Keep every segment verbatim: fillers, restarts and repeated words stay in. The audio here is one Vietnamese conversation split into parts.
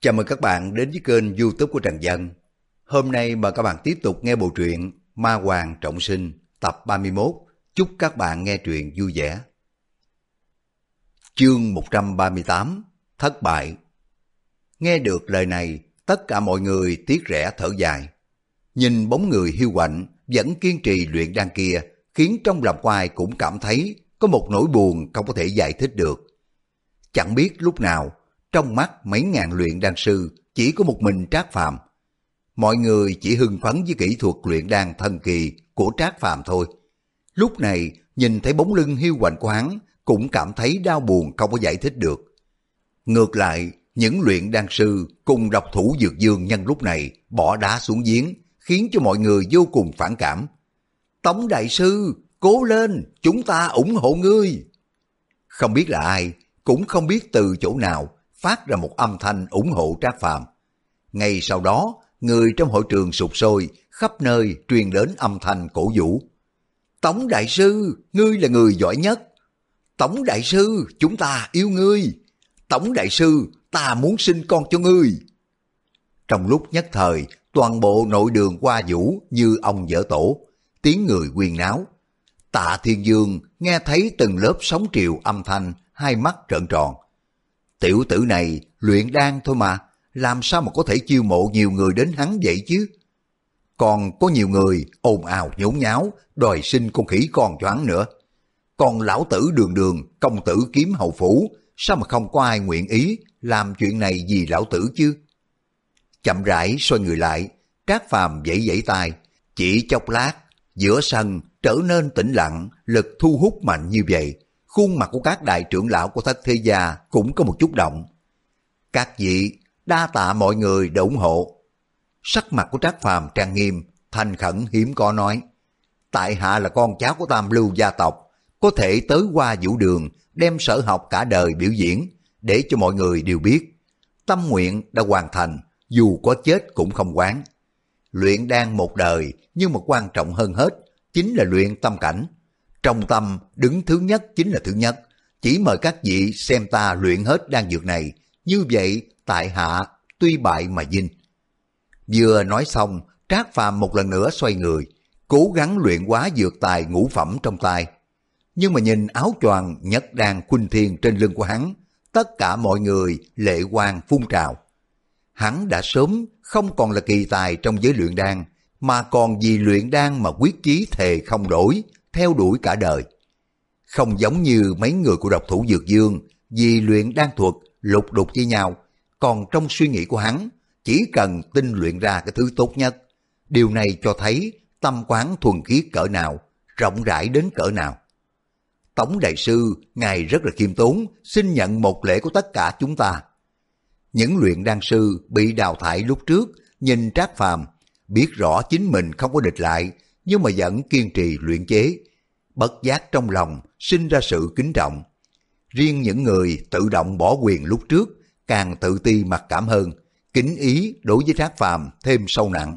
Chào mừng các bạn đến với kênh YouTube của Trần Dân. Hôm nay mời các bạn tiếp tục nghe bộ truyện Ma Hoàng Trọng Sinh tập ba mươi mốt. Chúc các bạn nghe truyện vui vẻ. Chương một trăm ba mươi tám. Thất bại. Nghe được lời này, tất cả mọi người tiếc rẻ thở dài. Nhìn bóng người hiu quạnh vẫn kiên trì luyện đan kia, khiến trong lòng của ai cũng cảm thấy có một nỗi buồn không có thể giải thích được. Chẳng biết lúc nào, trong mắt mấy ngàn luyện đan sư chỉ có một mình Trác Phàm. Mọi người chỉ hưng phấn với kỹ thuật luyện đan thần kỳ của Trác Phàm thôi. Lúc này nhìn thấy bóng lưng hiu quạnh của hắn cũng cảm thấy đau buồn không có giải thích được. Ngược lại, những luyện đan sư cùng độc thủ Dược Dương nhân lúc này bỏ đá xuống giếng, khiến cho mọi người vô cùng phản cảm. Tống đại sư, cố lên, chúng ta ủng hộ ngươi. Không biết là ai, cũng không biết từ chỗ nào phát ra một âm thanh ủng hộ Trác Phàm. Ngay sau đó, người trong hội trường sục sôi, khắp nơi truyền đến âm thanh cổ vũ. Tống đại sư, ngươi là người giỏi nhất. Tống đại sư, chúng ta yêu ngươi. Tống đại sư, ta muốn sinh con cho ngươi. Trong lúc nhất thời, toàn bộ nội đường Hoa Vũ như ông vỡ tổ, tiếng người huyên náo. Tạ Thiên Dương nghe thấy từng lớp sóng triều âm thanh, hai mắt trợn tròn. Tiểu tử này luyện đan thôi mà, làm sao mà có thể chiêu mộ nhiều người đến hắn vậy chứ? Còn có nhiều người ồn ào nhốn nháo, đòi sinh con khỉ con cho hắn nữa. Còn lão tử Đường Đường, công tử kiếm hầu phủ, sao mà không có ai nguyện ý làm chuyện này vì lão tử chứ? Chậm rãi xoay người lại, Trác Phàm vẫy vẫy tay, chỉ chốc lát, giữa sân trở nên tĩnh lặng, lực thu hút mạnh như vậy. Khuôn mặt của các đại trưởng lão của Thất Thế Gia cũng có một chút động. Các vị, đa tạ mọi người đã ủng hộ. Sắc mặt của Trác Phàm trang nghiêm, thành khẩn hiếm có nói. Tại hạ là con cháu của Tam Lưu gia tộc, có thể tới Hoa Vũ Đường, đem sở học cả đời biểu diễn, để cho mọi người đều biết. Tâm nguyện đã hoàn thành, dù có chết cũng không quán. Luyện đan một đời, nhưng mà quan trọng hơn hết, chính là luyện tâm cảnh. Trong tâm, đứng thứ nhất chính là thứ nhất. Chỉ mời các vị xem ta luyện hết đan dược này. Như vậy, tại hạ, tuy bại mà vinh. Vừa nói xong, Trác Phàm một lần nữa xoay người, cố gắng luyện hóa dược tài ngũ phẩm trong tay. Nhưng mà nhìn áo choàng nhất đan khuynh thiên trên lưng của hắn, tất cả mọi người lệ quang phun trào. Hắn đã sớm không còn là kỳ tài trong giới luyện đan, mà còn vì luyện đan mà quyết chí thề không đổi, theo đuổi cả đời. Không giống như mấy người của độc thủ Dược Dương, vì luyện đan thuật lục đục với nhau, còn trong suy nghĩ của hắn, chỉ cần tinh luyện ra cái thứ tốt nhất. Điều này cho thấy tâm quán thuần khiết cỡ nào, rộng rãi đến cỡ nào. Tống đại sư, ngài rất là khiêm tốn, xin nhận một lễ của tất cả chúng ta. Những luyện đan sư bị đào thải lúc trước, nhìn Trác Phàm, biết rõ chính mình không có địch lại, nhưng mà vẫn kiên trì luyện chế. Bất giác trong lòng sinh ra sự kính trọng. Riêng những người tự động bỏ quyền lúc trước càng tự ti mặc cảm hơn, kính ý đối với Trác Phàm thêm sâu nặng.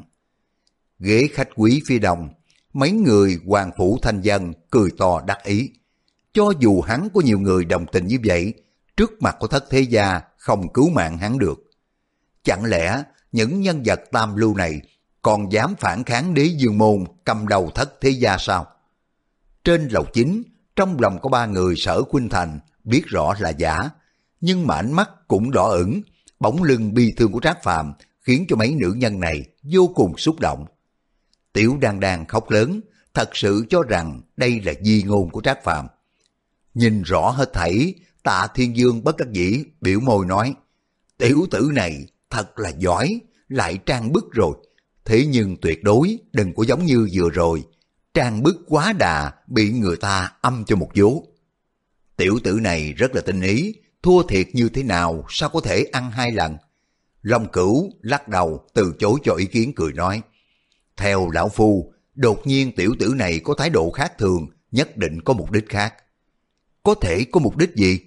Ghế khách quý phía đông, mấy người hoàng phủ thanh dân cười to đắc ý. Cho dù hắn có nhiều người đồng tình như vậy, trước mặt của Thất Thế Gia không cứu mạng hắn được. Chẳng lẽ những nhân vật tam lưu này còn dám phản kháng Đế Dương môn cầm đầu Thất Thế Gia sao? Trên lầu chính, trong lòng có ba người Sở Khuynh Thành biết rõ là giả, nhưng mà ánh mắt cũng đỏ ửng. Bóng lưng bi thương của Trác Phàm khiến cho mấy nữ nhân này vô cùng xúc động. Tiểu Đan Đan khóc lớn, thật sự cho rằng đây là di ngôn của Trác Phàm. Nhìn rõ hết thảy, Tạ Thiên Dương bất đắc dĩ biểu môi nói, tiểu tử này thật là giỏi, lại trang bức rồi. Thế nhưng tuyệt đối đừng có giống như vừa rồi, trang bức quá đà bị người ta âm cho một vố. Tiểu tử này rất là tinh ý, thua thiệt như thế nào sao có thể ăn hai lần. Long Cửu lắc đầu từ chối cho ý kiến, cười nói, theo lão phu, đột nhiên tiểu tử này có thái độ khác thường, nhất định có mục đích khác. Có thể có mục đích gì?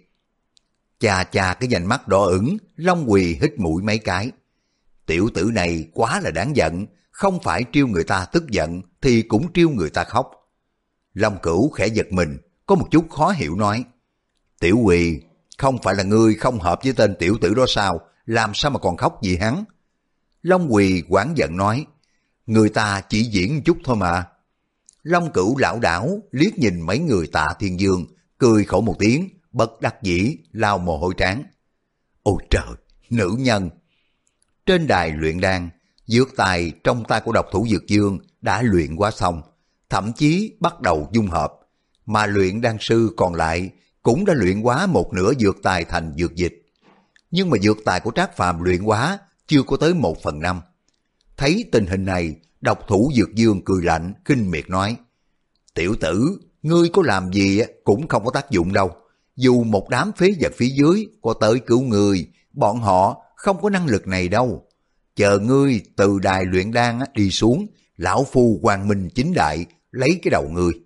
Chà chà cái vành mắt đỏ ửng, Long Quỳ hít mũi mấy cái. Tiểu tử này quá là đáng giận, không phải trêu người ta tức giận thì cũng trêu người ta khóc. Long Cửu khẽ giật mình, có một chút khó hiểu nói, Tiểu Quỳ, không phải là ngươi không hợp với tên tiểu tử đó sao, làm sao mà còn khóc vì hắn? Long Quỳ oán giận nói, người ta chỉ diễn một chút thôi mà. Long Cửu lão đảo liếc nhìn mấy người Tạ Thiên Dương, cười khổ một tiếng, bất đắc dĩ lau mồ hôi trán. Ôi trời, nữ nhân! Trên đài luyện đan, dược tài trong tay của độc thủ Dược Dương đã luyện quá xong, thậm chí bắt đầu dung hợp, mà luyện đan sư còn lại cũng đã luyện hóa một nửa dược tài thành dược dịch. Nhưng mà dược tài của Trác Phàm luyện hóa chưa có tới một phần năm. Thấy tình hình này, độc thủ Dược Dương cười lạnh, khinh miệt nói, tiểu tử, ngươi có làm gì cũng không có tác dụng đâu. Dù một đám phế vật phía dưới có tới cứu ngươi, bọn họ không có năng lực này đâu. Chờ ngươi từ đài luyện đan đi xuống, lão phu quang minh chính đại lấy cái đầu ngươi.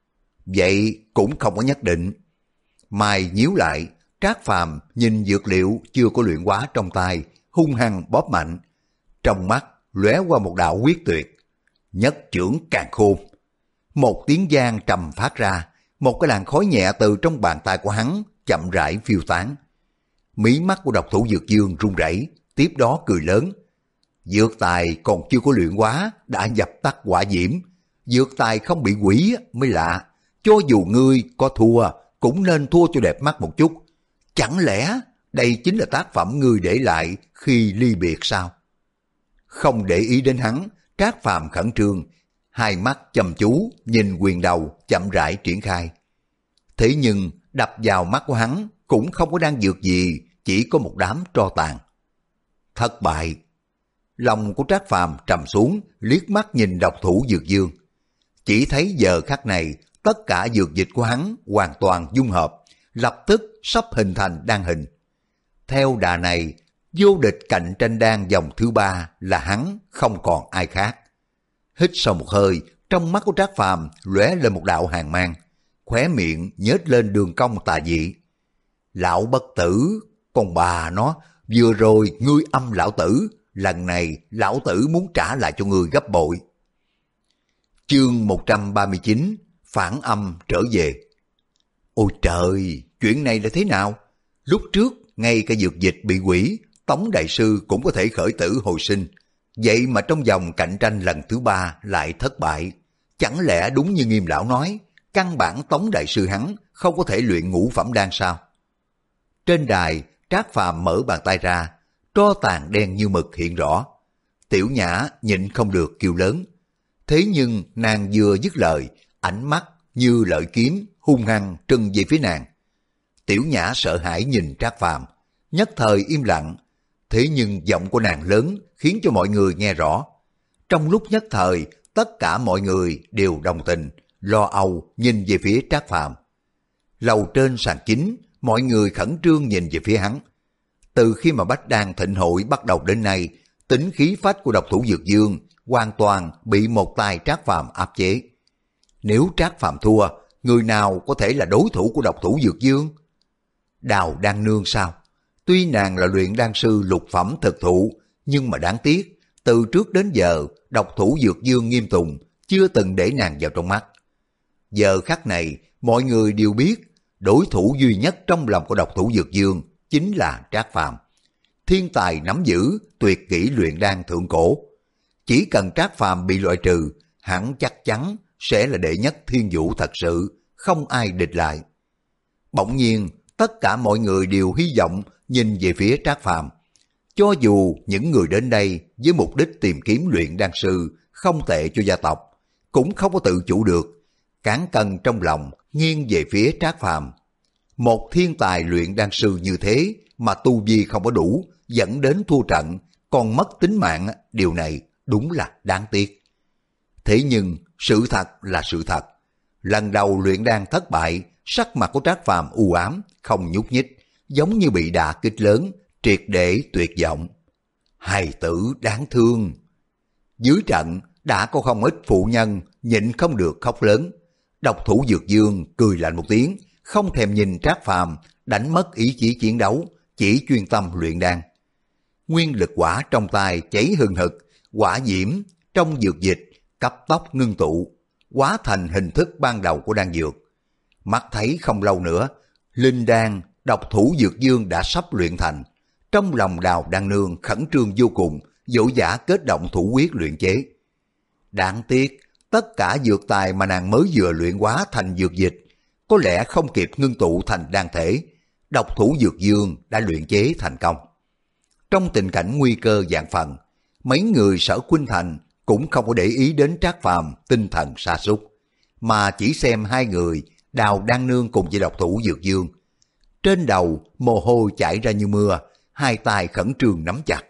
Vậy cũng không có nhất định. Mai nhíu lại, Trác Phàm nhìn dược liệu chưa có luyện hóa trong tay, hung hăng bóp mạnh. Trong mắt lóe qua một đạo quyết tuyệt. Nhất chưởng càn khôn. Một tiếng vang trầm phát ra, một cái làn khói nhẹ từ trong bàn tay của hắn chậm rãi phiêu tán. Mí mắt của độc thủ Dược Dương run rẩy, tiếp đó cười lớn. Dược tài còn chưa có luyện hóa đã dập tắt hỏa diễm. Dược tài không bị hủy mới lạ. Cho dù ngươi có thua cũng nên thua cho đẹp mắt một chút. Chẳng lẽ đây chính là tác phẩm ngươi để lại khi ly biệt sao? Không để ý đến hắn, Trác Phàm khẩn trương, hai mắt chăm chú nhìn quyền đầu chậm rãi triển khai. Thế nhưng đập vào mắt của hắn cũng không có đang dược gì, chỉ có một đám tro tàn. Thất bại. Lòng của Trác Phàm trầm xuống, liếc mắt nhìn độc thủ Dược Dương. Chỉ thấy giờ khắc này, tất cả dược dịch của hắn hoàn toàn dung hợp, lập tức sắp hình thành đan hình. Theo đà này, vô địch cạnh tranh đan vòng thứ ba là hắn, không còn ai khác. Hít sâu một hơi, trong mắt của Trác Phàm lóe lên một đạo hàn mang, khóe miệng nhếch lên đường cong tà dị. Lão bất tử, con bà nó, vừa rồi ngươi âm lão tử, lần này lão tử muốn trả lại cho ngươi gấp bội. Chương một trăm ba mươi chín, phản âm trở về. Ôi trời, chuyện này là thế nào? Lúc trước, ngay cả dược dịch bị hủy, Tống Đại Sư cũng có thể khởi tử hồi sinh. Vậy mà trong vòng cạnh tranh lần thứ ba lại thất bại. Chẳng lẽ đúng như Nghiêm lão nói, căn bản Tống Đại Sư hắn không có thể luyện ngũ phẩm đan sao? Trên đài, Trác Phàm mở bàn tay ra, tro tàn đen như mực hiện rõ. Tiểu Nhã nhịn không được kêu lớn. Thế nhưng nàng vừa dứt lời, ánh mắt như lợi kiếm hung hăng trừng về phía nàng. Tiểu Nhã sợ hãi nhìn Trác Phàm, nhất thời im lặng. Thế nhưng giọng của nàng lớn khiến cho mọi người nghe rõ. Trong lúc nhất thời, tất cả mọi người đều đồng tình, lo âu nhìn về phía Trác Phàm. Lầu trên sàn chính, mọi người khẩn trương nhìn về phía hắn. Từ khi mà Bách Đan Thịnh Hội bắt đầu đến nay, tính khí phách của độc thủ Dược Dương hoàn toàn bị một tay Trác Phàm áp chế. Nếu Trác Phàm thua, người nào có thể là đối thủ của độc thủ Dược Dương? Đào Đan Nương sao? Tuy nàng là luyện đan sư lục phẩm thực thụ, nhưng mà đáng tiếc, từ trước đến giờ, độc thủ Dược Dương Nghiêm Tùng chưa từng để nàng vào trong mắt. Giờ khắc này, mọi người đều biết, đối thủ duy nhất trong lòng của độc thủ Dược Dương chính là Trác Phàm. Thiên tài nắm giữ tuyệt kỹ luyện đan thượng cổ. Chỉ cần Trác Phàm bị loại trừ, hắn chắc chắn sẽ là đệ nhất thiên vũ thật sự, không ai địch lại. Bỗng nhiên, tất cả mọi người đều hy vọng nhìn về phía Trác Phàm. Cho dù những người đến đây với mục đích tìm kiếm luyện đan sư không tệ cho gia tộc, cũng không có tự chủ được, cán cân trong lòng nghiêng về phía Trác Phàm. Một thiên tài luyện đan sư như thế mà tu vi không có đủ, dẫn đến thua trận, còn mất tính mạng, điều này đúng là đáng tiếc. Thế nhưng sự thật là sự thật. Lần đầu luyện đan thất bại, sắc mặt của Trác Phàm u ám, không nhúc nhích, giống như bị đả kích lớn, triệt để tuyệt vọng. Hài tử đáng thương. Dưới trận đã có không ít phụ nhân nhịn không được khóc lớn. Độc thủ Dược Dương cười lạnh một tiếng, không thèm nhìn Trác Phàm, đánh mất ý chí chiến đấu, chỉ chuyên tâm luyện đan. Nguyên lực quả trong tay cháy hừng hực, hỏa diễm trong dược dịch cấp tốc ngưng tụ, hóa thành hình thức ban đầu của đan dược. Mắt thấy không lâu nữa, linh đan độc thủ Dược Dương đã sắp luyện thành. Trong lòng Đào Đan Nương khẩn trương vô cùng, dỗ dã kết động thủ quyết luyện chế. Đáng tiếc, tất cả dược tài mà nàng mới vừa luyện hóa thành dược dịch, có lẽ không kịp ngưng tụ thành đan thể, độc thủ dược dương đã luyện chế thành công. Trong tình cảnh nguy cơ vạn phần, mấy người Sở Khuynh Thành cũng không có để ý đến Trác Phàm tinh thần sa sút, mà chỉ xem hai người Đào Đan Nương cùng với độc thủ dược dương. Trên đầu mồ hôi chảy ra như mưa, hai tay khẩn trương nắm chặt.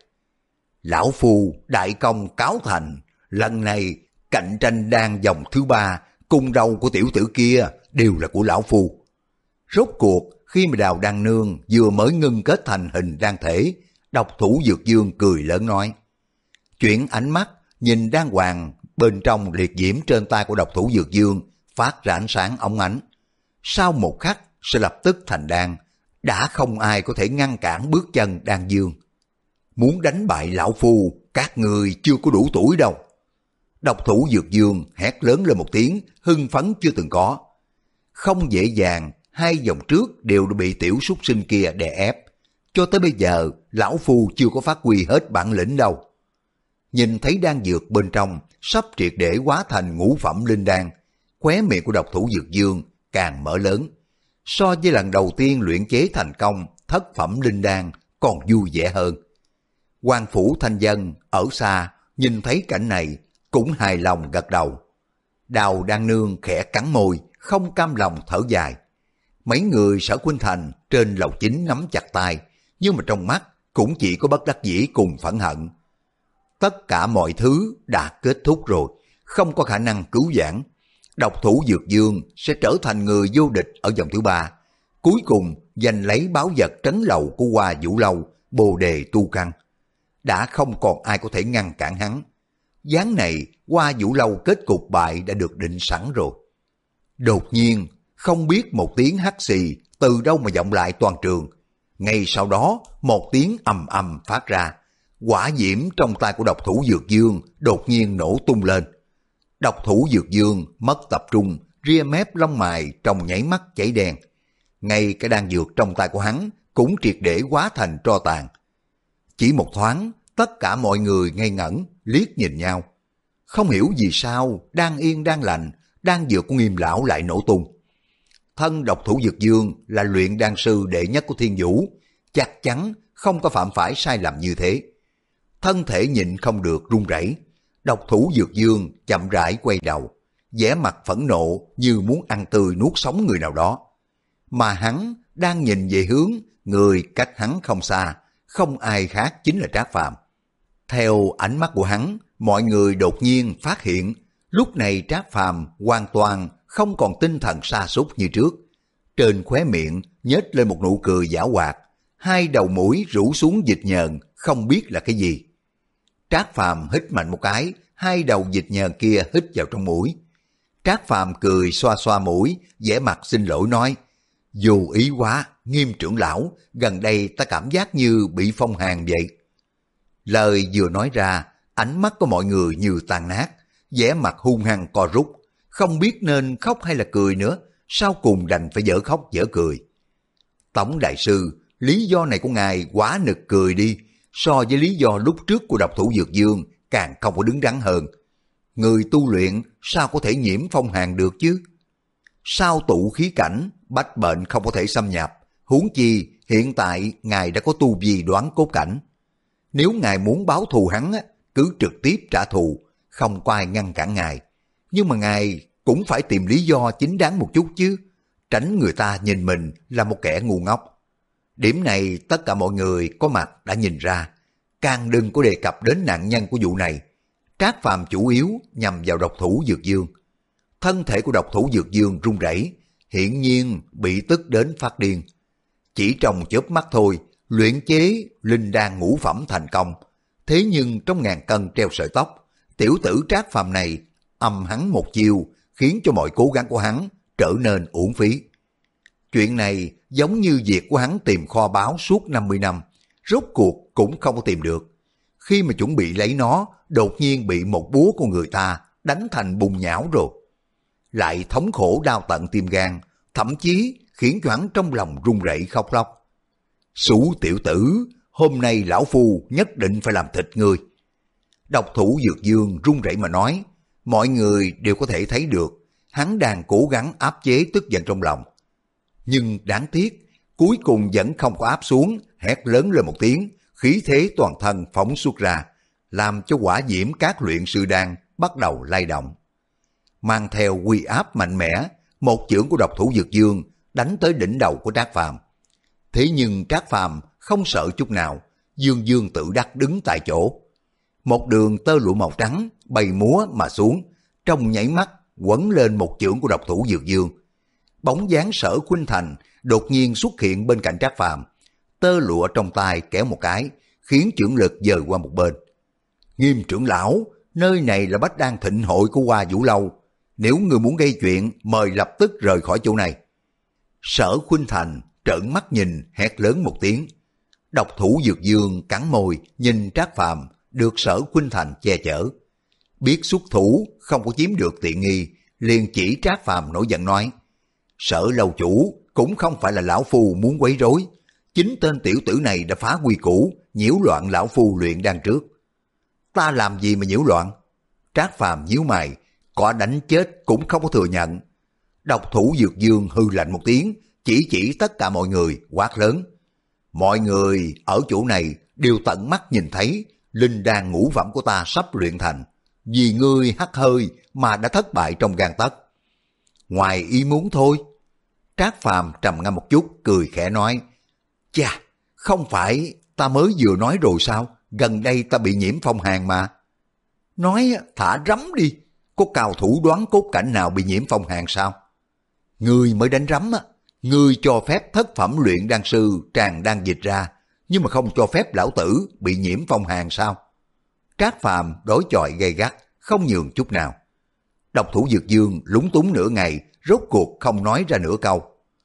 Lão phu đại công cáo thành, lần này cạnh tranh đan vòng thứ ba cùng đầu của tiểu tử kia đều là của lão phu. Rốt cuộc khi mà Đào Đan Nương vừa mới ngưng kết thành hình đan thể, độc thủ dược dương cười lớn nói. Chuyển ánh mắt nhìn đan hoàng bên trong liệt diễm trên tay của độc thủ dược dương phát ra ánh sáng óng ánh. Sau một khắc sẽ lập tức thành đan, đã không ai có thể ngăn cản bước chân đan dương. Muốn đánh bại lão phu, các người chưa có đủ tuổi đâu. Độc thủ dược dương hét lớn lên một tiếng, hưng phấn chưa từng có. Không dễ dàng, hai vòng trước đều đã bị tiểu súc sinh kia đè ép. Cho tới bây giờ, lão phu chưa có phát huy hết bản lĩnh đâu. Nhìn thấy đan dược bên trong sắp triệt để hóa thành ngũ phẩm linh đan, khóe miệng của độc thủ dược dương càng mở lớn. So với lần đầu tiên luyện chế thành công thất phẩm linh đan còn vui vẻ hơn. Quan phủ thanh dân ở xa nhìn thấy cảnh này cũng hài lòng gật đầu. Đào Đan Nương khẽ cắn môi, không cam lòng thở dài. Mấy người Sở Khuynh Thành trên lầu chính nắm chặt tay, nhưng mà trong mắt cũng chỉ có bất đắc dĩ cùng phẫn hận. Tất cả mọi thứ đã kết thúc rồi, không có khả năng cứu vãn. Độc thủ dược dương sẽ trở thành người vô địch ở vòng thứ ba, cuối cùng giành lấy báu vật trấn lầu của Hoa Vũ Lâu, Bồ Đề Tu Căn. Đã không còn ai có thể ngăn cản hắn. Ván này Hoa Vũ Lâu kết cục bại đã được định sẵn rồi. Đột nhiên, không biết một tiếng hắt xì từ đâu mà vọng lại toàn trường. Ngay sau đó, một tiếng ầm ầm phát ra. Hỏa diễm trong tay của độc thủ dược dương đột nhiên nổ tung lên. Độc thủ dược dương mất tập trung, ria mép lông mày trong nháy mắt chảy đen. Ngay cái đan dược trong tay của hắn cũng triệt để hóa thành tro tàn. Chỉ một thoáng, tất cả mọi người ngây ngẩn, liếc nhìn nhau. Không hiểu vì sao, đang yên đang lành, đan dược của Nghiêm lão lại nổ tung. Thân độc thủ dược dương là luyện đan sư đệ nhất của Thiên Vũ, chắc chắn không có phạm phải sai lầm như thế. Thân thể nhịn không được run rẩy. Độc thủ dược dương chậm rãi quay đầu, vẻ mặt phẫn nộ như muốn ăn tươi nuốt sống người nào đó. Mà hắn đang nhìn về hướng người cách hắn không xa, không ai khác chính là Trác Phàm. Theo ánh mắt của hắn, mọi người đột nhiên phát hiện lúc này Trác Phàm hoàn toàn không còn tinh thần sa sút như trước. Trên khóe miệng nhếch lên một nụ cười giảo hoạt, hai đầu mũi rũ xuống dịch nhờn, không biết là cái gì. Trác Phàm hít mạnh một cái, hai đầu dịch nhờn kia hít vào trong mũi. Trác Phàm cười xoa xoa mũi, vẻ mặt xin lỗi nói, dù ý quá, Nghiêm trưởng lão, gần đây ta cảm giác như bị phong hàn vậy. Lời vừa nói ra, ánh mắt của mọi người như tan nát, vẻ mặt hung hăng co rút, không biết nên khóc hay là cười nữa, sau cùng đành phải dở khóc dở cười. Tổng đại sư, lý do này của ngài quá nực cười đi, so với lý do lúc trước của độc thủ dược dương càng không có đứng đắn hơn. Người tu luyện sao có thể nhiễm phong hàn được chứ? Sao tụ khí cảnh, bách bệnh không có thể xâm nhập, huống chi hiện tại ngài đã có tu vi đoán cốt cảnh. Nếu ngài muốn báo thù hắn, cứ trực tiếp trả thù, không có ai ngăn cản ngài. Nhưng mà ngài cũng phải tìm lý do chính đáng một chút chứ, tránh người ta nhìn mình là một kẻ ngu ngốc. Điểm này tất cả mọi người có mặt đã nhìn ra, càng đừng có đề cập đến nạn nhân của vụ này. Trác Phàm chủ yếu nhằm vào độc thủ dược dương. Thân thể của độc thủ dược dương run rẩy, hiển nhiên bị tức đến phát điên. Chỉ trong chớp mắt thôi, luyện chế linh đan ngũ phẩm thành công. Thế nhưng trong ngàn cân treo sợi tóc, tiểu tử Trác Phàm này âm hắn một chiêu, khiến cho mọi cố gắng của hắn trở nên uổng phí. Chuyện này giống như việc của hắn tìm kho báu suốt năm mươi năm, rốt cuộc cũng không có tìm được. Khi mà chuẩn bị lấy nó, đột nhiên bị một búa của người ta đánh thành bùn nhão rồi. Lại thống khổ đau tận tim gan, thậm chí khiến cho hắn trong lòng run rẩy khóc lóc. Xú tiểu tử, hôm nay lão phu nhất định phải làm thịt ngươi. Độc thủ Dược Dương run rẩy mà nói, mọi người đều có thể thấy được, hắn đang cố gắng áp chế tức giận trong lòng. Nhưng đáng tiếc, cuối cùng vẫn không có áp xuống, hét lớn lên một tiếng, khí thế toàn thân phóng xuất ra, làm cho hỏa diễm các luyện sư đan bắt đầu lay động. Mang theo uy áp mạnh mẽ, một chưởng của độc thủ Dược Dương đánh tới đỉnh đầu của Trác Phàm. Thế nhưng Trác Phàm không sợ chút nào, dương dương tự đắc đứng tại chỗ. Một đường tơ lụa màu trắng bay múa mà xuống, trong nháy mắt quấn lên một chưởng của độc thủ Dược Dương. Bóng dáng Sở Khuynh Thành đột nhiên xuất hiện bên cạnh Trác Phàm, tơ lụa trong tay kéo một cái, khiến chưởng lực dời qua một bên. Nghiêm trưởng lão, nơi này là Bách Đan Thịnh hội của Hoa Vũ Lâu, nếu người muốn gây chuyện, mời lập tức rời khỏi chỗ này. Sở Khuynh Thành trợn mắt nhìn, hét lớn một tiếng. Độc thủ Dược Dương cắn môi, nhìn Trác Phàm được Sở Khuynh Thành che chở. Biết xuất thủ, không có chiếm được tiện nghi, liền chỉ Trác Phàm nổi giận nói, Sở lâu chủ cũng không phải là lão phu muốn quấy rối, chính tên tiểu tử này đã phá quy củ, nhiễu loạn lão phu luyện đan trước. Ta làm gì mà nhiễu loạn? Trác Phàm nhíu mày, có đánh chết cũng không có thừa nhận. Độc thủ Dược Dương hư lạnh một tiếng, chỉ chỉ tất cả mọi người, quát lớn. Mọi người ở chỗ này đều tận mắt nhìn thấy linh đan ngũ phẩm của ta sắp luyện thành, vì ngươi hắt hơi mà đã thất bại trong gang tấc. Ngoài ý muốn thôi. Trác Phàm trầm ngâm một chút, cười khẽ nói, chà, không phải ta mới vừa nói rồi sao, gần đây ta bị nhiễm phong hàn mà. Nói thả rắm đi, có cao thủ đoán cốt cảnh nào bị nhiễm phong hàn sao? Ngươi mới đánh rắm á, ngươi cho phép thất phẩm luyện đan sư tràn đan dịch ra, nhưng mà không cho phép lão tử bị nhiễm phong hàn sao? Trác Phàm đối chọi gay gắt, không nhường chút nào. Độc thủ Dược Dương lúng túng nửa ngày, rốt cuộc không nói ra nửa câu.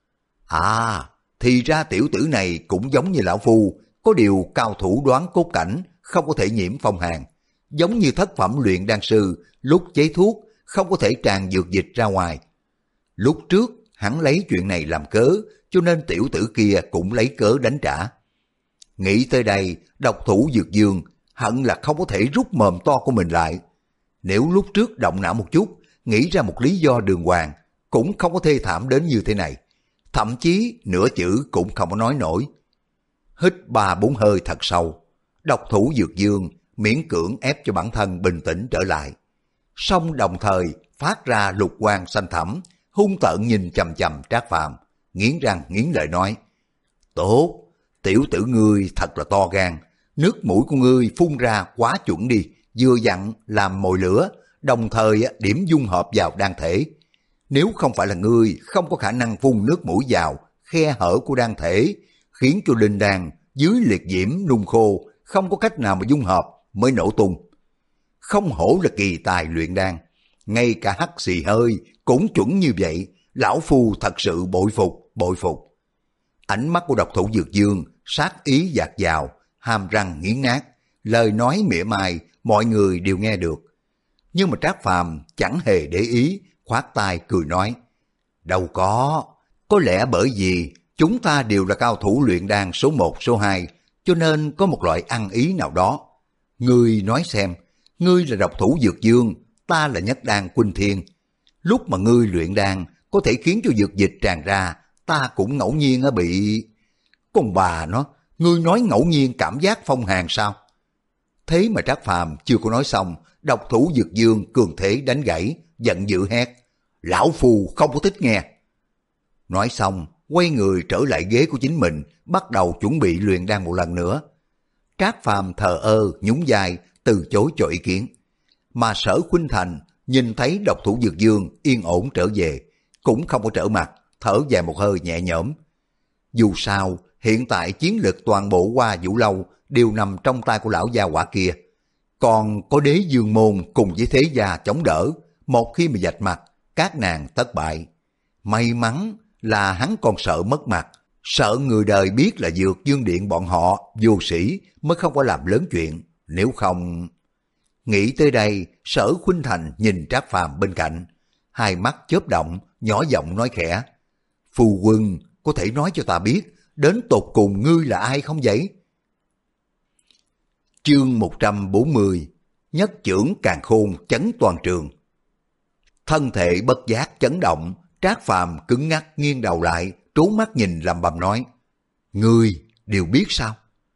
À, thì ra tiểu tử này cũng giống như lão phu, có điều cao thủ đoán cốt cảnh, không có thể nhiễm phong hàn. Giống như thất phẩm luyện đan sư, lúc chế thuốc, không có thể tràn dược dịch ra ngoài. Lúc trước, hắn lấy chuyện này làm cớ, cho nên tiểu tử kia cũng lấy cớ đánh trả. Nghĩ tới đây, độc thủ Dược Dương hận là không có thể rút mồm to của mình lại. Nếu lúc trước động não một chút, nghĩ ra một lý do đường hoàng, cũng không có thê thảm đến như thế này. Thậm chí nửa chữ cũng không có nói nổi. Hít ba bốn hơi thật sâu, độc thủ Dược Dương miễn cưỡng ép cho bản thân bình tĩnh trở lại. Song đồng thời phát ra lục quang xanh thẳm, hung tợn nhìn chằm chằm Trác Phàm, nghiến răng nghiến lợi nói, tốt, tiểu tử ngươi thật là to gan, nước mũi của ngươi phun ra quá chuẩn đi, vừa dặn làm mồi lửa, đồng thời điểm dung hợp vào đan thể. Nếu không phải là ngươi không có khả năng phun nước mũi vào khe hở của đan thể, khiến cho linh đan dưới liệt diễm nung khô, không có cách nào mà dung hợp mới nổ tung. Không hổ là kỳ tài luyện đan, ngay cả hắt xì hơi cũng chuẩn như vậy, lão phu thật sự bội phục, bội phục. Ánh mắt của độc thủ Dược Dương sát ý dạt dào, hàm răng nghiến nát, lời nói mỉa mai mọi người đều nghe được. Nhưng mà Trác Phàm chẳng hề để ý, khoát tay cười nói, đâu có, có lẽ bởi vì chúng ta đều là cao thủ luyện đan số một số hai, cho nên có một loại ăn ý nào đó. Ngươi nói xem, ngươi là độc thủ Dược Dương, ta là Nhất Đan Khuynh Thiên. Lúc mà ngươi luyện đan có thể khiến cho dược dịch tràn ra, ta cũng ngẫu nhiên bị... Con bà nó, ngươi nói ngẫu nhiên cảm giác phong hàn sao? Thế mà Trác Phàm chưa có nói xong, độc thủ Dược Dương cường thế đánh gãy, giận dữ hét, lão phu không có thích nghe. Nói xong, quay người trở lại ghế của chính mình, bắt đầu chuẩn bị luyện đan một lần nữa. Trác Phàm thờ ơ, nhún vai, từ chối cho ý kiến. Mà Sở Khuynh Thành nhìn thấy độc thủ Dược Dương yên ổn trở về, cũng không có trở mặt, thở dài một hơi nhẹ nhõm. Dù sao, hiện tại chiến lực toàn bộ Hoa Vũ Lâu đều nằm trong tay của lão gia hỏa kia. Còn có Đế Dương Môn cùng với thế gia chống đỡ, một khi mà vạch mặt, các nàng thất bại. May mắn là hắn còn sợ mất mặt, sợ người đời biết là Dược Dương Điện bọn họ vô sĩ mới không có làm lớn chuyện, nếu không... Nghĩ tới đây, Sở Khuynh Thành nhìn Trác Phàm bên cạnh, hai mắt chớp động, nhỏ giọng nói khẽ, phu quân có thể nói cho ta biết đến tột cùng ngươi là ai không vậy? Chương một trăm bốn mươi, nhất chưởng càn khôn chấn toàn trường. Thân thể bất giác chấn động, Trác Phàm cứng ngắc nghiêng đầu lại, trố mắt nhìn lầm bầm nói: Ngươi đều biết sao?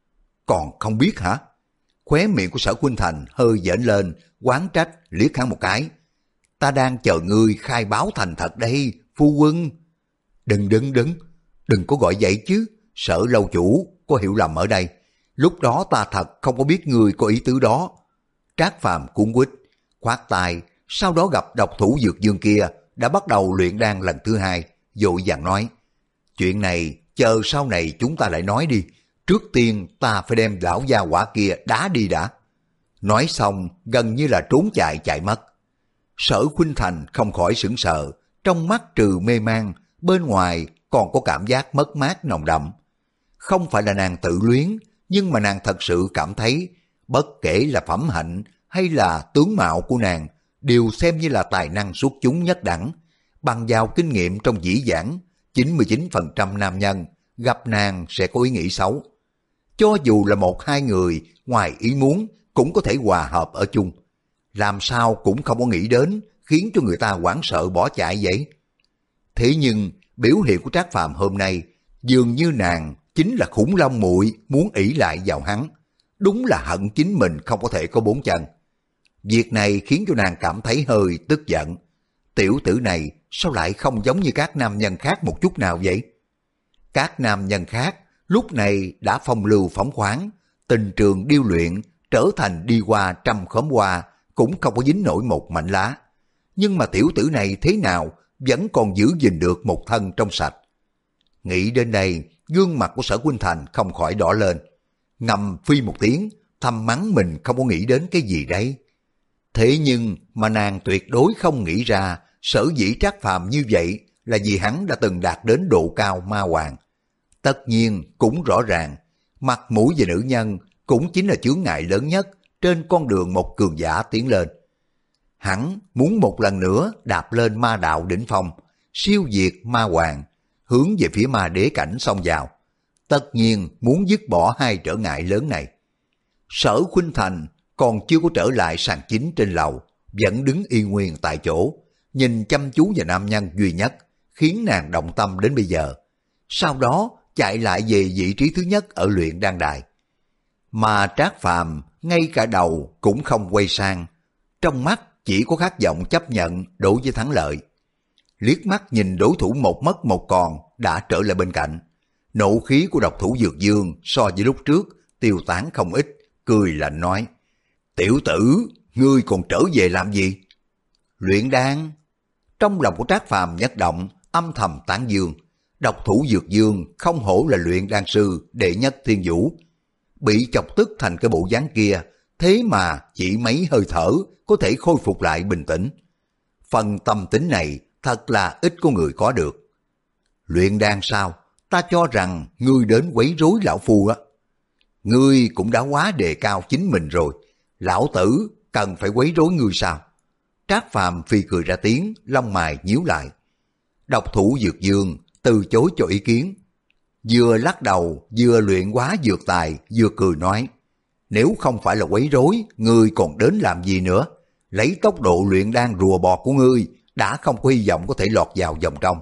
Còn không biết hả? Khóe miệng của Sở Khuynh Thành hơi dễn lên, oán trách liếc hắn một cái. Ta đang chờ ngươi khai báo thành thật đây, phu quân. Đừng đừng đừng, đừng có gọi vậy chứ, Sở lâu chủ có hiểu lầm ở đây. Lúc đó ta thật không có biết ngươi có ý tứ đó. Trác Phàm cuống quýt, khoát tay, sau đó gặp độc thủ dược dương kia đã bắt đầu luyện đan lần thứ hai, vội vàng nói: Chuyện này chờ sau này chúng ta lại nói đi, trước tiên ta phải đem lão gia hỏa kia đá đi đã. Nói xong gần như là trốn chạy chạy mất. Sở Khuynh Thành không khỏi sững sờ, trong mắt trừ mê man, bên ngoài còn có cảm giác mất mát nồng đậm. Không phải là nàng tự luyến, nhưng mà nàng thật sự cảm thấy bất kể là phẩm hạnh hay là tướng mạo của nàng đều xem như là tài năng xuất chúng nhất đẳng. Bằng vào kinh nghiệm trong dĩ vãng, chín mươi chín phần trăm nam nhân gặp nàng sẽ có ý nghĩ xấu. Cho dù là một hai người ngoài ý muốn cũng có thể hòa hợp ở chung. Làm sao cũng không có nghĩ đến khiến cho người ta hoảng sợ bỏ chạy vậy. Thế nhưng biểu hiện của Trác Phàm hôm nay dường như nàng chính là khủng long muội muốn ỷ lại vào hắn. Đúng là hận chính mình không có thể có bốn chân. Việc này khiến cho nàng cảm thấy hơi tức giận. Tiểu tử này sao lại không giống như các nam nhân khác một chút nào vậy? Các nam nhân khác lúc này đã phong lưu phóng khoáng, tình trường điêu luyện, trở thành đi qua trăm khóm hoa cũng không có dính nổi một mảnh lá. Nhưng mà tiểu tử này thế nào vẫn còn giữ gìn được một thân trong sạch. Nghĩ đến đây, gương mặt của Sở Khuynh Thành không khỏi đỏ lên. Ngầm phi một tiếng, thầm mắng mình không có nghĩ đến cái gì đấy. Thế nhưng mà nàng tuyệt đối không nghĩ ra sở dĩ Trác Phàm như vậy là vì hắn đã từng đạt đến độ cao ma hoàng. Tất nhiên cũng rõ ràng, mặt mũi về nữ nhân cũng chính là chướng ngại lớn nhất trên con đường một cường giả tiến lên. Hắn muốn một lần nữa đạp lên ma đạo đỉnh phong, siêu diệt ma hoàng, hướng về phía ma đế cảnh xông vào. Tất nhiên muốn dứt bỏ hai trở ngại lớn này. Sở Khuynh Thành còn chưa có trở lại sàn chính trên lầu, vẫn đứng yên nguyên tại chỗ, nhìn chăm chú vào nam nhân duy nhất, khiến nàng động tâm đến bây giờ. Sau đó chạy lại về vị trí thứ nhất ở luyện đan đài. Mà Trác Phàm ngay cả đầu cũng không quay sang, trong mắt chỉ có khát vọng chấp nhận đối với thắng lợi. Liếc mắt nhìn đối thủ một mất một còn đã trở lại bên cạnh. Nộ khí của độc thủ Dược Dương so với lúc trước tiêu tán không ít, cười lạnh nói: Tiểu tử, ngươi còn trở về làm gì? Luyện đan. Trong lòng của Trác Phàm nhất động, âm thầm tán dương. Độc thủ Dược Dương không hổ là luyện đan sư đệ nhất thiên vũ. Bị chọc tức thành cái bộ dáng kia, thế mà chỉ mấy hơi thở có thể khôi phục lại bình tĩnh. Phần tâm tính này thật là ít có người có được. Luyện đan sao? Ta cho rằng ngươi đến quấy rối lão phu á. Ngươi cũng đã quá đề cao chính mình rồi. Lão tử cần phải quấy rối ngươi sao? Trác Phàm phi cười ra tiếng, lông mày nhíu lại. Độc thủ Dược Dương từ chối cho ý kiến. Vừa lắc đầu, vừa luyện hóa dược tài, vừa cười nói: Nếu không phải là quấy rối, ngươi còn đến làm gì nữa? Lấy tốc độ luyện đan rùa bò của ngươi, đã không có hy vọng có thể lọt vào vòng trong.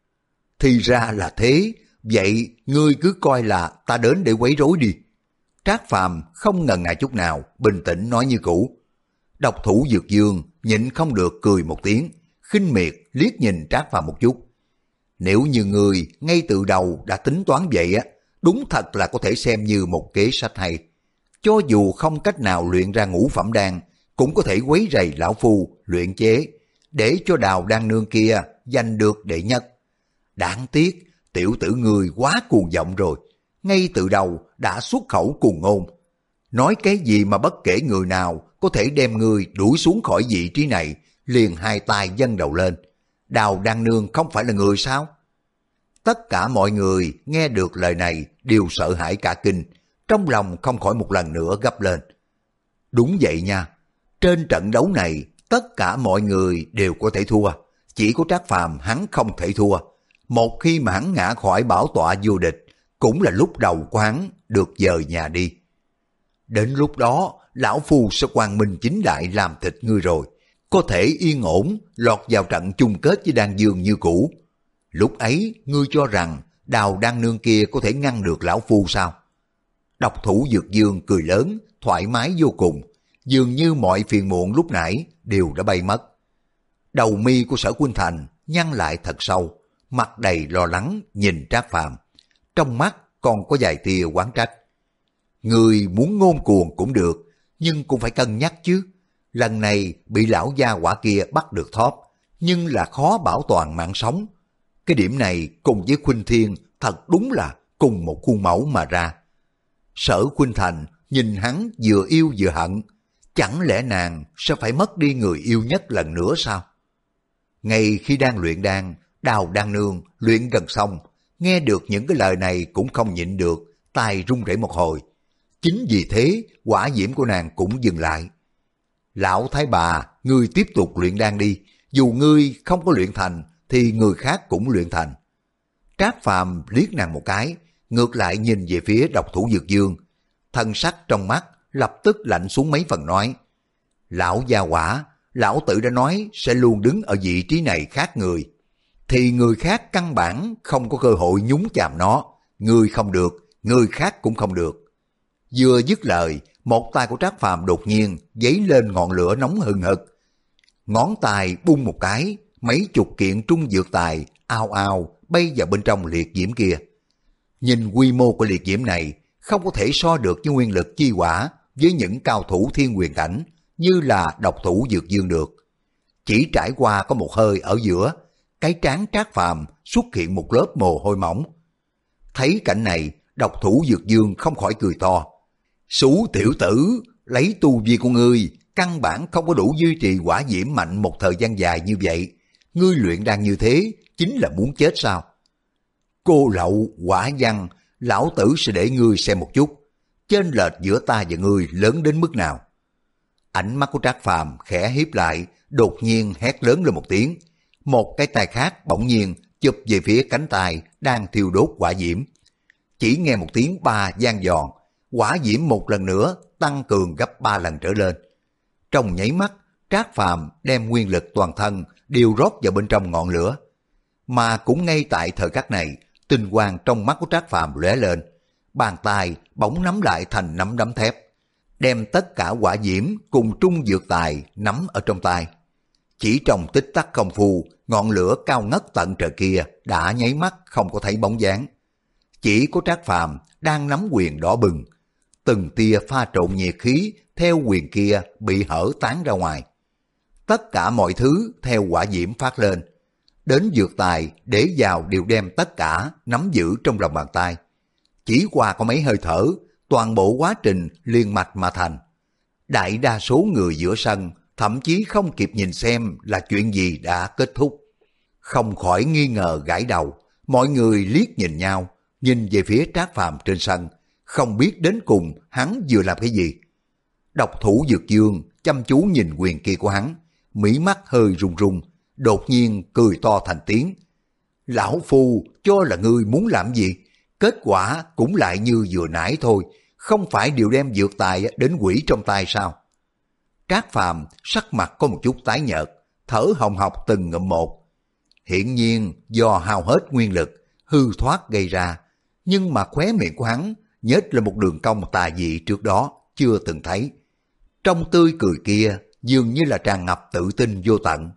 Thì ra là thế, vậy ngươi cứ coi là ta đến để quấy rối đi. Trác Phàm không ngần ngại chút nào, bình tĩnh nói như cũ. Độc thủ Dược Dương nhịn không được cười một tiếng, khinh miệt liếc nhìn Trác Phàm một chút. Nếu như ngươi ngay từ đầu đã tính toán vậy á, đúng thật là có thể xem như một kế sách hay. Cho dù không cách nào luyện ra ngũ phẩm đan, cũng có thể quấy rầy lão phu luyện chế, để cho Đào Đan Nương kia giành được đệ nhất. Đáng tiếc, tiểu tử ngươi quá cuồng vọng rồi, ngay từ đầu đã xuất khẩu cuồng ngôn. Nói cái gì mà bất kể người nào có thể đem ngươi đuổi xuống khỏi vị trí này, liền hai tay dâng đầu lên. Đào Đan Nương không phải là người sao? Tất cả mọi người nghe được lời này đều sợ hãi cả kinh, trong lòng không khỏi một lần nữa gấp lên. Đúng vậy nha, trên trận đấu này tất cả mọi người đều có thể thua, chỉ có Trác Phàm hắn không thể thua. Một khi mà hắn ngã khỏi bảo tọa vô địch, cũng là lúc đầu của hắn được dời nhà đi. Đến lúc đó, lão phu sẽ quang minh chính đại làm thịt ngươi rồi. Có thể yên ổn lọt vào trận chung kết với Đan Dương như cũ. Lúc ấy, ngươi cho rằng Đào Đan Nương kia có thể ngăn được lão phu sao? Độc thủ Dược Dương cười lớn, thoải mái vô cùng, dường như mọi phiền muộn lúc nãy đều đã bay mất. Đầu mi của Sở Khuynh Thành nhăn lại thật sâu, mặt đầy lo lắng nhìn Trác Phàm, trong mắt còn có vài tia oán trách. Người muốn ngông cuồng cũng được, nhưng cũng phải cân nhắc chứ. Lần này bị lão gia hỏa kia bắt được thóp, nhưng là khó bảo toàn mạng sống. Cái điểm này cùng với Khuynh Thiên thật đúng là cùng một khuôn mẫu mà ra. Sở Khuynh Thành nhìn hắn vừa yêu vừa hận, chẳng lẽ nàng sẽ phải mất đi người yêu nhất lần nữa sao? Ngay khi đang luyện đan, Đào Đan Nương luyện gần xong, nghe được những cái lời này cũng không nhịn được, tai run rẩy một hồi. Chính vì thế, hỏa diễm của nàng cũng dừng lại. Lão Thái Bà, ngươi tiếp tục luyện đan đi, dù ngươi không có luyện thành, thì người khác cũng luyện thành. Trác Phàm liếc nàng một cái, ngược lại nhìn về phía Độc Thủ Dược Dương. Thân sắc trong mắt lập tức lạnh xuống mấy phần nói: Lão gia hỏa, lão tử đã nói sẽ luôn đứng ở vị trí này khác người, thì người khác căn bản không có cơ hội nhúng chàm nó. Ngươi không được, người khác cũng không được. Vừa dứt lời, một tay của Trác Phàm đột nhiên dấy lên ngọn lửa nóng hừng hực. Ngón tay bung một cái, mấy chục kiện trung dược tài ao ao bay vào bên trong liệt diễm kia. Nhìn quy mô của liệt diễm này, không có thể so được với nguyên lực chi hỏa với những cao thủ thiên huyền cảnh như là Độc Thủ Dược Dương được. Chỉ trải qua có một hơi ở giữa, cái trán Trác Phàm xuất hiện một lớp mồ hôi mỏng. Thấy cảnh này, Độc Thủ Dược Dương không khỏi cười to. Xú tiểu tử, lấy tu vi của ngươi, căn bản không có đủ duy trì hỏa diễm mạnh một thời gian dài như vậy. Ngươi luyện đan như thế, chính là muốn chết sao? Cô lậu, quả văn, lão tử sẽ để ngươi xem một chút, chênh lệch giữa ta và ngươi lớn đến mức nào. Ánh mắt của Trác Phàm khẽ híp lại, đột nhiên hét lớn lên một tiếng. Một cái tay khác bỗng nhiên chụp về phía cánh tay đang thiêu đốt hỏa diễm. Chỉ nghe một tiếng ba vang giòn, hỏa diễm một lần nữa tăng cường gấp ba lần trở lên. Trong nháy mắt, Trác Phàm đem nguyên lực toàn thân đều rót vào bên trong ngọn lửa. Mà cũng ngay tại thời khắc này, tinh quang trong mắt của Trác Phàm lóe lên, bàn tay bỗng nắm lại thành nắm đấm thép, đem tất cả hỏa diễm cùng trung dược tài nắm ở trong tay. Chỉ trong tích tắc công phu, ngọn lửa cao ngất tận trời kia đã nháy mắt không có thấy bóng dáng. Chỉ có Trác Phàm đang nắm quyền đỏ bừng, từng tia pha trộn nhiệt khí theo quyền kia bị hở tán ra ngoài. Tất cả mọi thứ theo hỏa diễm phát lên, đến dược tài để vào đều đem tất cả nắm giữ trong lòng bàn tay. Chỉ qua có mấy hơi thở, toàn bộ quá trình liền mạch mà thành. Đại đa số người giữa sân thậm chí không kịp nhìn xem là chuyện gì đã kết thúc, không khỏi nghi ngờ gãi đầu. Mọi người liếc nhìn nhau, nhìn về phía Trác Phàm trên sân, không biết đến cùng hắn vừa làm cái gì. Độc Thủ Dược Dương chăm chú nhìn quyền kia của hắn, mí mắt hơi run run, đột nhiên cười to thành tiếng. Lão phu cho là ngươi muốn làm gì, kết quả cũng lại như vừa nãy thôi, không phải đều đem dược tài đến quỷ trong tay sao? Trác Phàm sắc mặt có một chút tái nhợt, thở hồng hộc từng ngụm một. Hiển nhiên do hao hết nguyên lực, hư thoát gây ra, nhưng mà khóe miệng của hắn nhếch lên một đường cong tà dị trước đó chưa từng thấy. Trong tươi cười kia dường như là tràn ngập tự tin vô tận.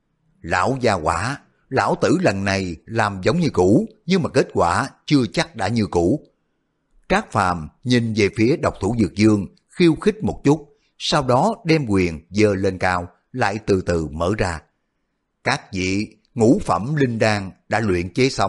Lão gia hỏa, lão tử lần này làm giống như cũ, nhưng mà kết quả chưa chắc đã như cũ. Trác Phàm nhìn về phía Độc Thủ Dược Dương, khiêu khích một chút, sau đó đem quyền giơ lên cao, lại từ từ mở ra. Các vị, ngũ phẩm linh đan đã luyện chế xong.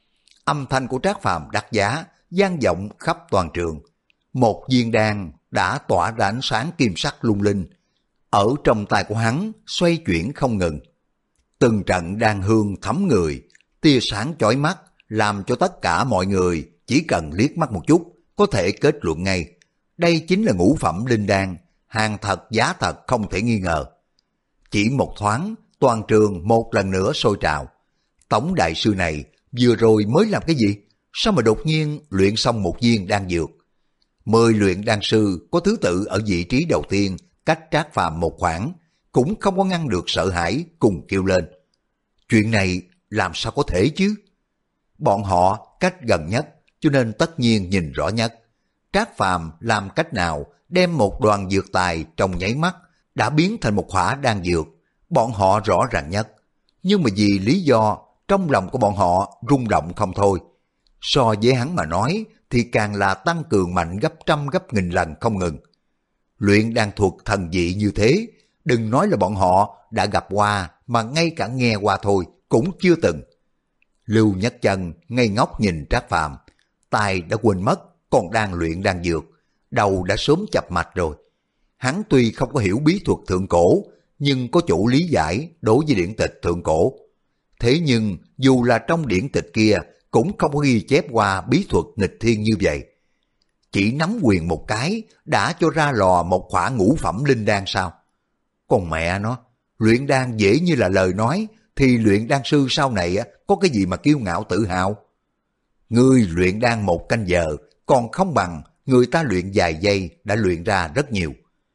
Âm thanh của Trác Phàm đắt giá, vang vọng khắp toàn trường. Một viên đan đã tỏa ra ánh sáng kim sắc lung linh, ở trong tay của hắn xoay chuyển không ngừng. Từng trận đan hương thấm người, tia sáng chói mắt, làm cho tất cả mọi người chỉ cần liếc mắt một chút có thể kết luận ngay. Đây chính là ngũ phẩm linh đan, hàng thật giá thật không thể nghi ngờ. Chỉ một thoáng, toàn trường một lần nữa sôi trào. Tổng đại sư này vừa rồi mới làm cái gì? Sao mà đột nhiên luyện xong một viên đan dược? Mười luyện đan sư có thứ tự ở vị trí đầu tiên, cách Trác Phàm một khoảng, cũng không có ngăn được sợ hãi cùng kêu lên. Chuyện này làm sao có thể chứ? Bọn họ cách gần nhất, cho nên tất nhiên nhìn rõ nhất. Trác Phàm làm cách nào đem một đoàn dược tài trong nháy mắt đã biến thành một khỏa đan dược, bọn họ rõ ràng nhất. Nhưng mà vì lý do trong lòng của bọn họ rung động không thôi. So với hắn mà nói thì càng là tăng cường mạnh gấp trăm gấp nghìn lần không ngừng. Luyện đan thuật thần dị như thế, đừng nói là bọn họ đã gặp qua, mà ngay cả nghe qua thôi cũng chưa từng. Lưu Nhất Chân ngây ngốc nhìn Trác Phàm, tai đã quên mất còn đang luyện đan dược, đầu đã sớm chập mạch rồi. Hắn tuy không có hiểu bí thuật thượng cổ, nhưng có chủ lý giải đối với điển tịch thượng cổ. Thế nhưng dù là trong điển tịch kia cũng không có ghi chép qua bí thuật nghịch thiên như vậy. Chỉ nắm quyền một cái đã cho ra lò một khỏa ngũ phẩm linh đan sao? Còn mẹ nó, luyện đan dễ như là lời nói, thì luyện đan sư sau này có cái gì mà kiêu ngạo tự hào? Ngươi luyện đan một canh giờ còn không bằng người ta luyện vài giây đã luyện ra rất nhiều.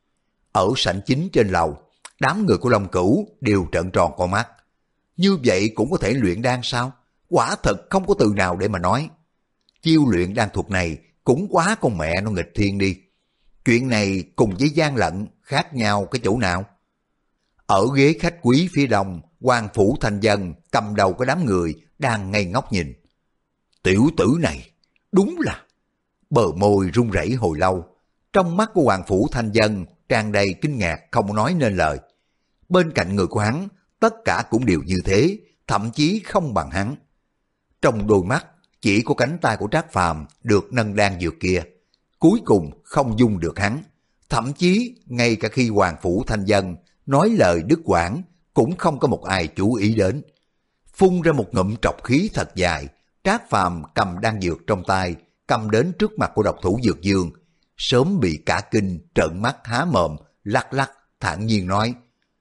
Ở sảnh chính trên lầu, đám người của Long Cửu đều trợn tròn con mắt. Như vậy cũng có thể luyện đan sao? Quả thật không có từ nào để mà nói. Chiêu luyện đan thuật này cũng quá con mẹ nó nghịch thiên đi. Chuyện này cùng với gian lận khác nhau cái chỗ nào? Ở ghế khách quý phía đông, Hoàng Phủ Thanh Dân cầm đầu cái đám người đang ngây ngốc nhìn. Tiểu tử này, đúng là... Bờ môi run rẩy hồi lâu. Trong mắt của Hoàng Phủ Thanh Dân tràn đầy kinh ngạc không nói nên lời. Bên cạnh người của hắn, tất cả cũng đều như thế, thậm chí không bằng hắn. Trong đôi mắt, chỉ có cánh tay của Trác Phàm được nâng đan dược kia. Cuối cùng không dung được hắn. Thậm chí, ngay cả khi Hoàng Phủ Thanh Dân nói lời đứt quãng, cũng không có một ai chú ý đến. Phun ra một ngụm trọc khí thật dài, Trác Phàm cầm đan dược trong tay, cầm đến trước mặt của độc thủ Dược Dương, sớm bị cả kinh, trợn mắt há mồm, lắc lắc, thản nhiên nói: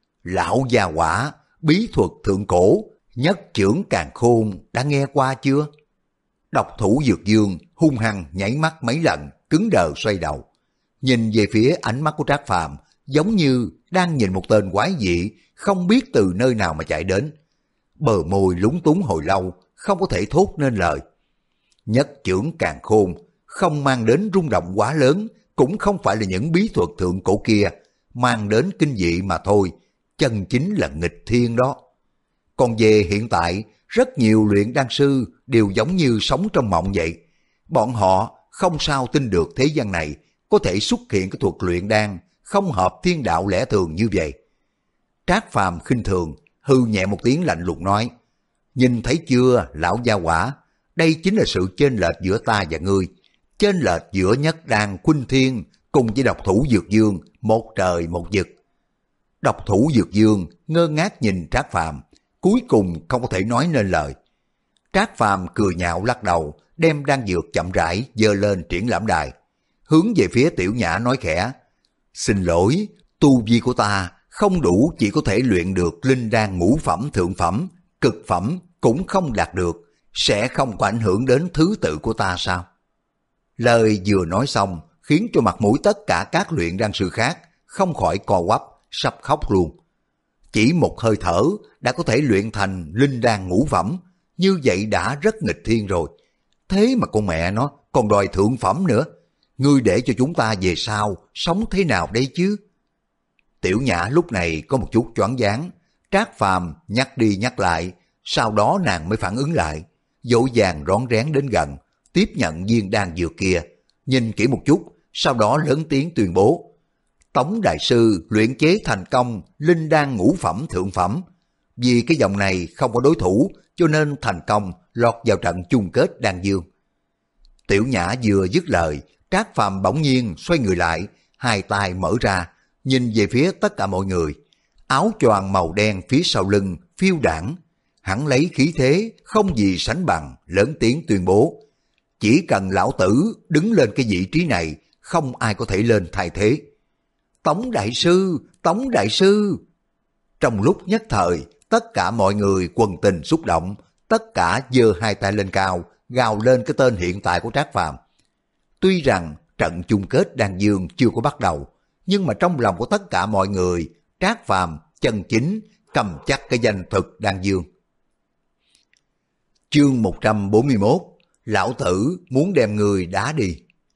Lão già quả, bí thuật thượng cổ, nhất chưởng càn khôn, đã nghe qua chưa? Độc thủ Dược Dương hung hăng nhảy mắt mấy lần, cứng đờ xoay đầu, nhìn về phía ánh mắt của Trác Phàm, giống như đang nhìn một tên quái dị, không biết từ nơi nào mà chạy đến. Bờ môi lúng túng hồi lâu, không có thể thốt nên lời. Nhất chưởng càn khôn không mang đến rung động quá lớn, cũng không phải là những bí thuật thượng cổ kia, mang đến kinh dị mà thôi, chân chính là nghịch thiên đó. Còn về hiện tại, rất nhiều luyện đan sư đều giống như sống trong mộng vậy. Bọn họ không sao tin được thế gian này có thể xuất hiện cái thuật luyện đan không hợp thiên đạo lẽ thường như vậy. Trác Phàm khinh thường, hư nhẹ một tiếng lạnh lùng nói: Nhìn thấy chưa, lão gia quả, đây chính là sự chênh lệch giữa ta và ngươi, chênh lệch giữa Nhất Đan Khuynh Thiên cùng với độc thủ Dược Dương, một trời một vực. Độc thủ Dược Dương ngơ ngác nhìn Trác Phàm, cuối cùng không có thể nói nên lời. Trác Phàm cười nhạo lắc đầu, đem đan dược chậm rãi giơ lên triển lãm đài, hướng về phía Tiểu Nhã nói khẽ: Xin lỗi, tu vi của ta không đủ, chỉ có thể luyện được linh đan ngũ phẩm thượng phẩm, cực phẩm cũng không đạt được, sẽ không có ảnh hưởng đến thứ tự của ta sao? Lời vừa nói xong, khiến cho mặt mũi tất cả các luyện đan sư khác không khỏi co quắp, sắp khóc luôn. Chỉ một hơi thở đã có thể luyện thành linh đan ngũ phẩm, như vậy đã rất nghịch thiên rồi. Thế mà con mẹ nó còn đòi thượng phẩm nữa. Ngươi để cho chúng ta về sau sống thế nào đây chứ? Tiểu Nhã lúc này có một chút choáng váng. Trác Phàm nhắc đi nhắc lại, sau đó nàng mới phản ứng lại, dỗ dàng rón rén đến gần, tiếp nhận viên đan dược kia, nhìn kỹ một chút, sau đó lớn tiếng tuyên bố: Tống đại sư luyện chế thành công linh đan ngũ phẩm thượng phẩm. Vì cái dòng này không có đối thủ, cho nên thành công lọt vào trận chung kết đan dương. Tiểu Nhã vừa dứt lời, Trác Phàm bỗng nhiên xoay người lại, hai tay mở ra, nhìn về phía tất cả mọi người. Áo choàng màu đen phía sau lưng phiêu đãng, hắn lấy khí thế không gì sánh bằng, lớn tiếng tuyên bố: Chỉ cần lão tử đứng lên cái vị trí này, không ai có thể lên thay thế. Tống đại sư, Tống đại sư. Trong lúc nhất thời, tất cả mọi người quần tình xúc động, tất cả giơ hai tay lên cao, gào lên cái tên hiện tại của Trác Phàm. Tuy rằng trận chung kết đan dương chưa có bắt đầu, nhưng mà trong lòng của tất cả mọi người, Trác Phàm chân chính cầm chắc cái danh thực đan dương. Chương một trăm bốn mươi mốt, lão tử muốn đem người đá đi.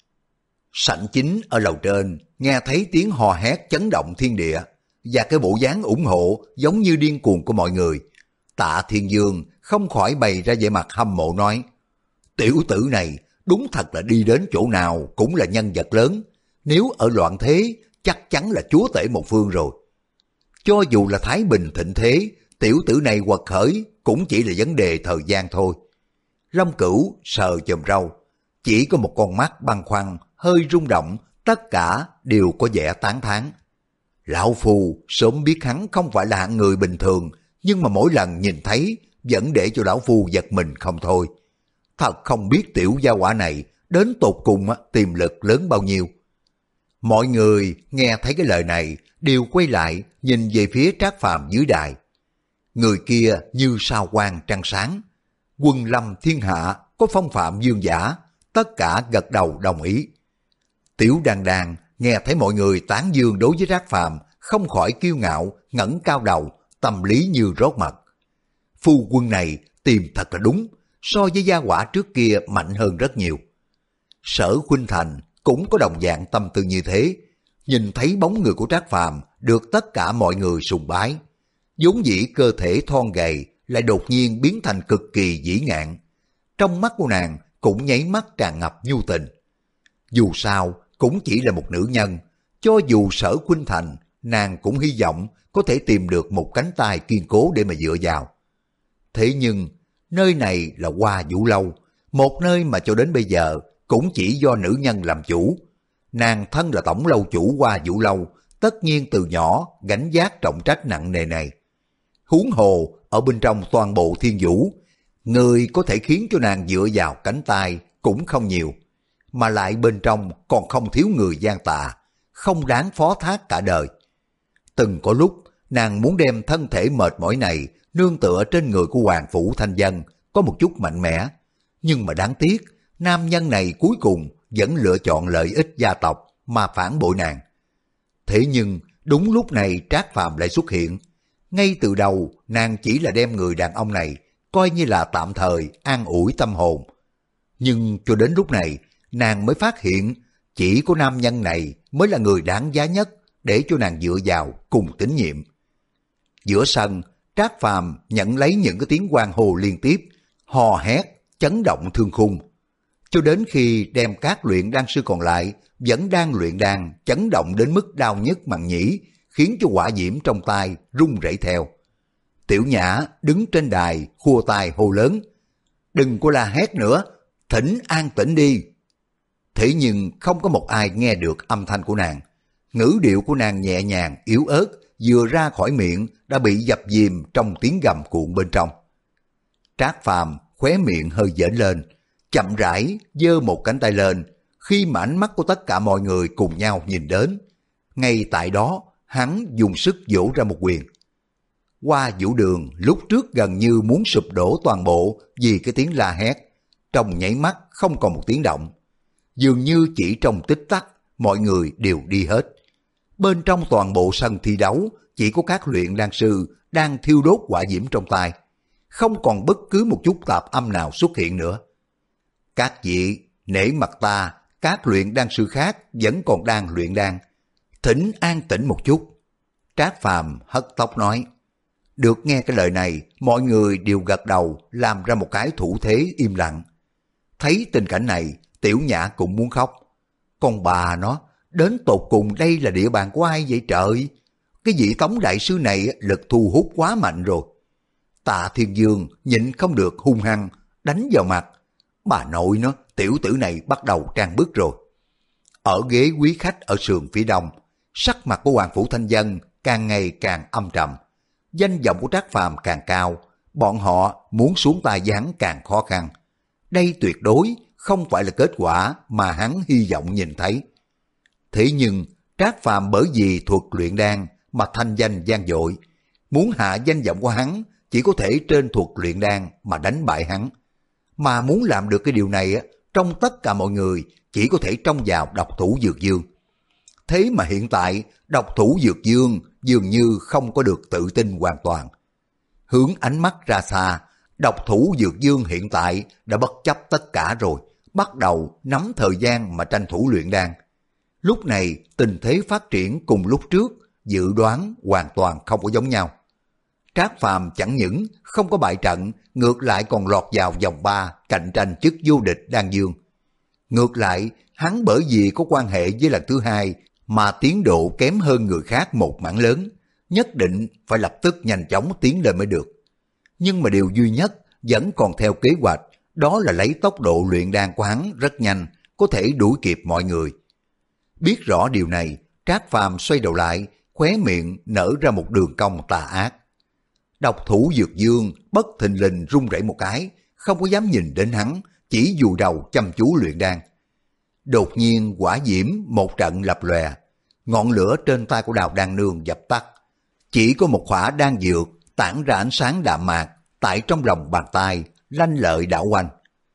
Sảnh chính ở lầu trên nghe thấy tiếng hò hét chấn động thiên địa và cái bộ dáng ủng hộ giống như điên cuồng của mọi người. Tạ Thiên Dương không khỏi bày ra vẻ mặt hâm mộ nói: tiểu tử này đúng thật là đi đến chỗ nào cũng là nhân vật lớn, nếu ở loạn thế chắc chắn là chúa tể một phương rồi. Cho dù là Thái Bình thịnh thế, tiểu tử này quật khởi cũng chỉ là vấn đề thời gian thôi. Long Cửu sờ chòm râu, chỉ có một con mắt băn khoăn, hơi rung động, tất cả đều có vẻ tán thán. Lão Phu sớm biết hắn không phải là hạng người bình thường, nhưng mà mỗi lần nhìn thấy vẫn để cho lão Phu giật mình không thôi. Thật không biết tiểu gia hỏa này đến tột cùng tiềm lực lớn bao nhiêu. Mọi người nghe thấy cái lời này đều quay lại nhìn về phía Trác Phàm dưới đài. Người kia như sao quang trăng sáng, quân lâm thiên hạ, có phong phạm dương giả, tất cả gật đầu đồng ý. Tiểu Đan Đan nghe thấy mọi người tán dương đối với Trác Phàm, không khỏi kiêu ngạo, ngẩng cao đầu, tâm lý như rót mật. Phu quân này tìm thật là đúng, so với gia hỏa trước kia mạnh hơn rất nhiều. Sở Khuynh Thành cũng có đồng dạng tâm tư như thế, nhìn thấy bóng người của Trác Phàm được tất cả mọi người sùng bái. Vốn dĩ cơ thể thon gầy lại đột nhiên biến thành cực kỳ vĩ ngạn. Trong mắt của nàng cũng nháy mắt tràn ngập nhu tình. Dù sao cũng chỉ là một nữ nhân, cho dù Sở Khuynh Thành, nàng cũng hy vọng có thể tìm được một cánh tay kiên cố để mà dựa vào. Thế nhưng nơi này là Hoa Vũ Lâu, một nơi mà cho đến bây giờ cũng chỉ do nữ nhân làm chủ. Nàng thân là tổng lâu chủ Hoa Vũ Lâu, tất nhiên từ nhỏ gánh vác trọng trách nặng nề này. Huống hồ ở bên trong toàn bộ Thiên Vũ, người có thể khiến cho nàng dựa vào cánh tay cũng không nhiều, mà lại bên trong còn không thiếu người gian tà, không đáng phó thác cả đời. Từng có lúc nàng muốn đem thân thể mệt mỏi này nương tựa trên người của Hoàng Phủ Thanh Dân, có một chút mạnh mẽ, nhưng mà đáng tiếc nam nhân này cuối cùng vẫn lựa chọn lợi ích gia tộc mà phản bội nàng. Thế nhưng đúng lúc này Trác Phàm lại xuất hiện. Ngay từ đầu nàng chỉ là đem người đàn ông này coi như là tạm thời an ủi tâm hồn. Nhưng cho đến lúc này nàng mới phát hiện chỉ có nam nhân này mới là người đáng giá nhất để cho nàng dựa vào cùng tín nhiệm. Giữa sân, Trác Phàm nhận lấy những cái tiếng hoan hô liên tiếp, hò hét, chấn động thương khung. Cho đến khi đem các luyện đan sư còn lại vẫn đang luyện đan chấn động đến mức đau nhức màng nhĩ, khiến cho hỏa diễm trong tay rung rẩy theo. Tiểu Nhã đứng trên đài khua tay hô lớn: đừng có la hét nữa, thỉnh an tĩnh đi. Thế nhưng không có một ai nghe được âm thanh của nàng. Ngữ điệu của nàng nhẹ nhàng, yếu ớt, vừa ra khỏi miệng đã bị dập dìm trong tiếng gầm cuộn bên trong. Trác Phàm khóe miệng hơi dễn lên, chậm rãi giơ một cánh tay lên, khi mà ánh mắt của tất cả mọi người cùng nhau nhìn đến. Ngay tại đó, hắn dùng sức vỗ ra một quyền. Hoa Vũ Đường lúc trước gần như muốn sụp đổ toàn bộ vì cái tiếng la hét, trong nháy mắt không còn một tiếng động. Dường như chỉ trong tích tắc, mọi người đều đi hết. Bên trong toàn bộ sân thi đấu, chỉ có các luyện đan sư đang thiêu đốt hỏa diễm trong tay. Không còn bất cứ một chút tạp âm nào xuất hiện nữa. Các vị, nể mặt ta, các luyện đan sư khác vẫn còn đang luyện đan. Thỉnh an tĩnh một chút. Trác Phàm hất tóc nói. Được nghe cái lời này, mọi người đều gật đầu làm ra một cái thủ thế im lặng. Thấy tình cảnh này, Tiểu Nhã cũng muốn khóc. Con bà nó, đến tột cùng đây là địa bàn của ai vậy trời? Cái vị Tống đại sư này lực thu hút quá mạnh rồi. Tạ Thiên Dương nhịn không được hung hăng đánh vào mặt. Bà nội nó, tiểu tử này bắt đầu trang bức rồi. Ở ghế quý khách ở sườn phía đông, sắc mặt của Hoàng Phủ Thanh Dân càng ngày càng âm trầm. Danh vọng của Trác Phàm càng cao, bọn họ muốn xuống tay với hắn càng khó khăn. Đây tuyệt đối không phải là kết quả mà hắn hy vọng nhìn thấy. Thế nhưng Trác Phàm bởi vì thuật luyện đan mà thanh danh vang dội, muốn hạ danh vọng của hắn chỉ có thể trên thuật luyện đan mà đánh bại hắn. Mà muốn làm được cái điều này trong tất cả mọi người chỉ có thể trông vào độc thủ Dược Dương. Thế mà hiện tại độc thủ Dược Dương dường như không có được tự tin hoàn toàn. Hướng ánh mắt ra xa, độc thủ Dược Dương hiện tại đã bất chấp tất cả rồi, bắt đầu nắm thời gian mà tranh thủ luyện đan. Lúc này tình thế phát triển cùng lúc trước dự đoán hoàn toàn không có giống nhau. Trác Phàm chẳng những không có bại trận, ngược lại còn lọt vào vòng ba cạnh tranh chức vô địch đan dương. Ngược lại, hắn bởi vì có quan hệ với lần thứ hai mà tiến độ kém hơn người khác một mảng lớn, nhất định phải lập tức nhanh chóng tiến lên mới được. Nhưng mà điều duy nhất vẫn còn theo kế hoạch, đó là lấy tốc độ luyện đan của hắn rất nhanh, có thể đuổi kịp mọi người. Biết rõ điều này, Trác Phàm xoay đầu lại, khóe miệng nở ra một đường cong tà ác. Độc thủ Dược Dương bất thình lình run rẩy một cái, không có dám nhìn đến hắn, chỉ vùi đầu chăm chú luyện đan. Đột nhiên hỏa diễm một trận lập lòe, ngọn lửa trên tay của Đào Đan Nương dập tắt. Chỉ có một khỏa đan dược tản ra ánh sáng đạm mạc tại trong lòng bàn tay, lanh lợi đảo quanh.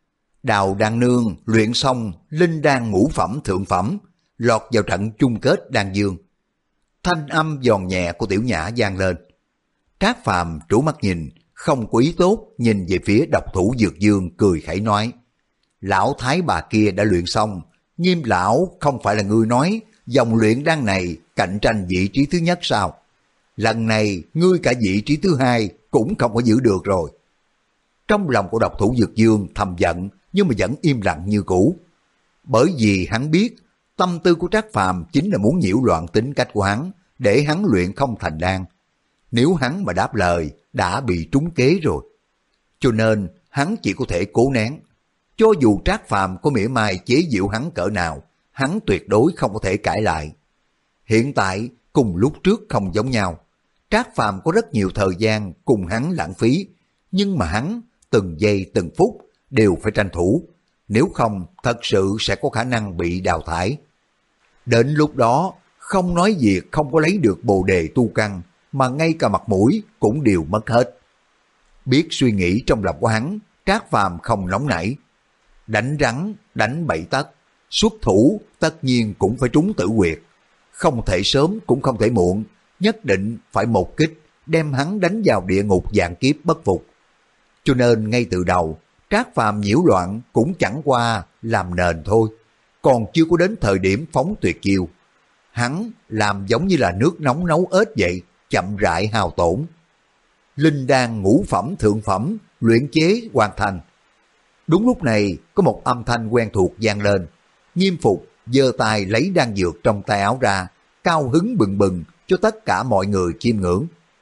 Đào Đan Nương luyện xong linh đan ngũ phẩm thượng phẩm, lọt vào trận chung kết đan dương. Thanh âm giòn nhẹ của Tiểu Nhã vang lên. Trác Phàm trố mắt nhìn, không có ý tốt, nhìn về phía độc thủ Dược Dương cười khẩy nói: lão thái bà kia đã luyện xong, Nghiêm lão không phải là ngươi nói dòng luyện đan này cạnh tranh vị trí thứ nhất sao? Lần này ngươi cả vị trí thứ hai cũng không có giữ được rồi. Trong lòng của độc thủ Dược Dương thầm giận, nhưng mà vẫn im lặng như cũ. Bởi vì hắn biết tâm tư của Trác Phàm chính là muốn nhiễu loạn tính cách của hắn, để hắn luyện không thành đan. Nếu hắn mà đáp lời, đã bị trúng kế rồi. Cho nên hắn chỉ có thể cố nén. Cho dù Trác Phàm có mỉa mai chế giễu hắn cỡ nào, hắn tuyệt đối không có thể cãi lại. Hiện tại cùng lúc trước không giống nhau. Trác Phàm có rất nhiều thời gian cùng hắn lãng phí, nhưng mà hắn từng giây từng phút đều phải tranh thủ, nếu không thật sự sẽ có khả năng bị đào thải. Đến lúc đó, không nói việc không có lấy được bồ đề tu căn, mà ngay cả mặt mũi cũng đều mất hết. Biết suy nghĩ trong lòng của hắn, Trác Phàm không nóng nảy. Đánh rắn, đánh bậy tất, xuất thủ tất nhiên cũng phải trúng tử huyệt. Không thể sớm cũng không thể muộn, nhất định phải một kích đem hắn đánh vào địa ngục vạn kiếp bất phục. Cho nên ngay từ đầu, Trác Phàm nhiễu loạn cũng chẳng qua làm nền thôi, còn chưa có đến thời điểm phóng tuyệt chiêu. Hắn làm giống như là nước nóng nấu ếch vậy, chậm rãi hao tổn. Linh đan ngũ phẩm thượng phẩm luyện chế hoàn thành. Đúng lúc này có một âm thanh quen thuộc vang lên. Nghiêm Phục giơ tay lấy đan dược trong tay áo ra, cao hứng bừng bừng cho tất cả mọi người chiêm ngưỡng.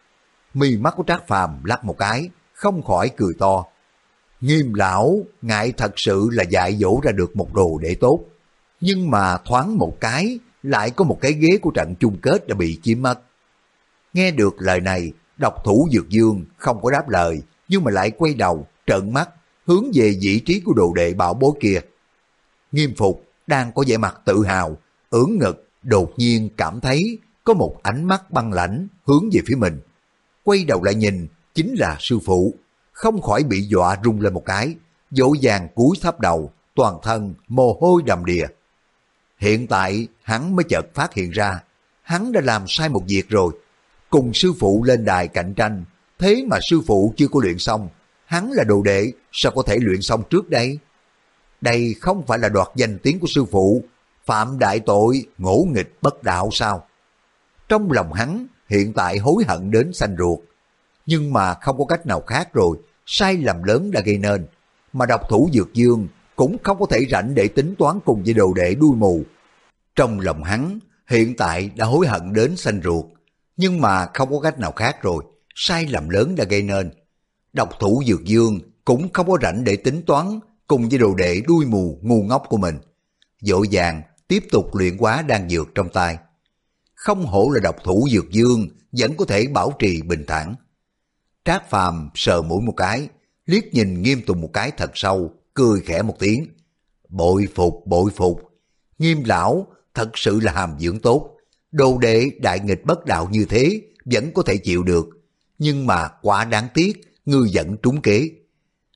Mi mắt của Trác Phàm lắc một cái, không khỏi cười to. Nghiêm lão ngại thật sự là dạy dỗ ra được một đồ đệ tốt, nhưng mà thoáng một cái lại có một cái ghế của trận chung kết đã bị chiếm mất. Nghe được lời này, độc thủ Dược Dương không có đáp lời, nhưng mà lại quay đầu trợn mắt hướng về vị trí của đồ đệ bảo bối kia. Nghiêm Phục đang có vẻ mặt tự hào, ưỡn ngực, đột nhiên cảm thấy có một ánh mắt băng lãnh hướng về phía mình. Quay đầu lại nhìn, chính là sư phụ, không khỏi bị dọa rung lên một cái, vội vàng cúi thấp đầu, toàn thân mồ hôi đầm đìa. Hiện tại hắn mới chợt phát hiện ra, hắn đã làm sai một việc rồi. Cùng sư phụ lên đài cạnh tranh, thế mà sư phụ chưa có luyện xong, hắn là đồ đệ, sao có thể luyện xong trước đây? Đây không phải là đoạt danh tiếng của sư phụ, phạm đại tội, ngỗ nghịch bất đạo sao? Trong lòng hắn hiện tại hối hận đến xanh ruột, nhưng mà không có cách nào khác rồi, sai lầm lớn đã gây nên, mà độc thủ Dược Dương cũng không có thể rảnh để tính toán cùng với đồ đệ đuôi mù. Trong lòng hắn hiện tại đã hối hận đến xanh ruột, nhưng mà không có cách nào khác rồi, sai lầm lớn đã gây nên. Độc thủ Dược Dương cũng không có rảnh để tính toán cùng với đồ đệ đuôi mù ngu ngốc của mình, vội vàng tiếp tục luyện hóa đan dược trong tay. Không hổ là độc thủ Dược Dương vẫn có thể bảo trì bình thản. Trác Phàm sờ mũi một cái, liếc nhìn Nghiêm Tùng một cái thật sâu, cười khẽ một tiếng. Bội phục, bội phục. Nghiêm lão thật sự là hàm dưỡng tốt. Đồ đệ đại nghịch bất đạo như thế vẫn có thể chịu được. Nhưng mà quá đáng tiếc, ngươi vẫn trúng kế.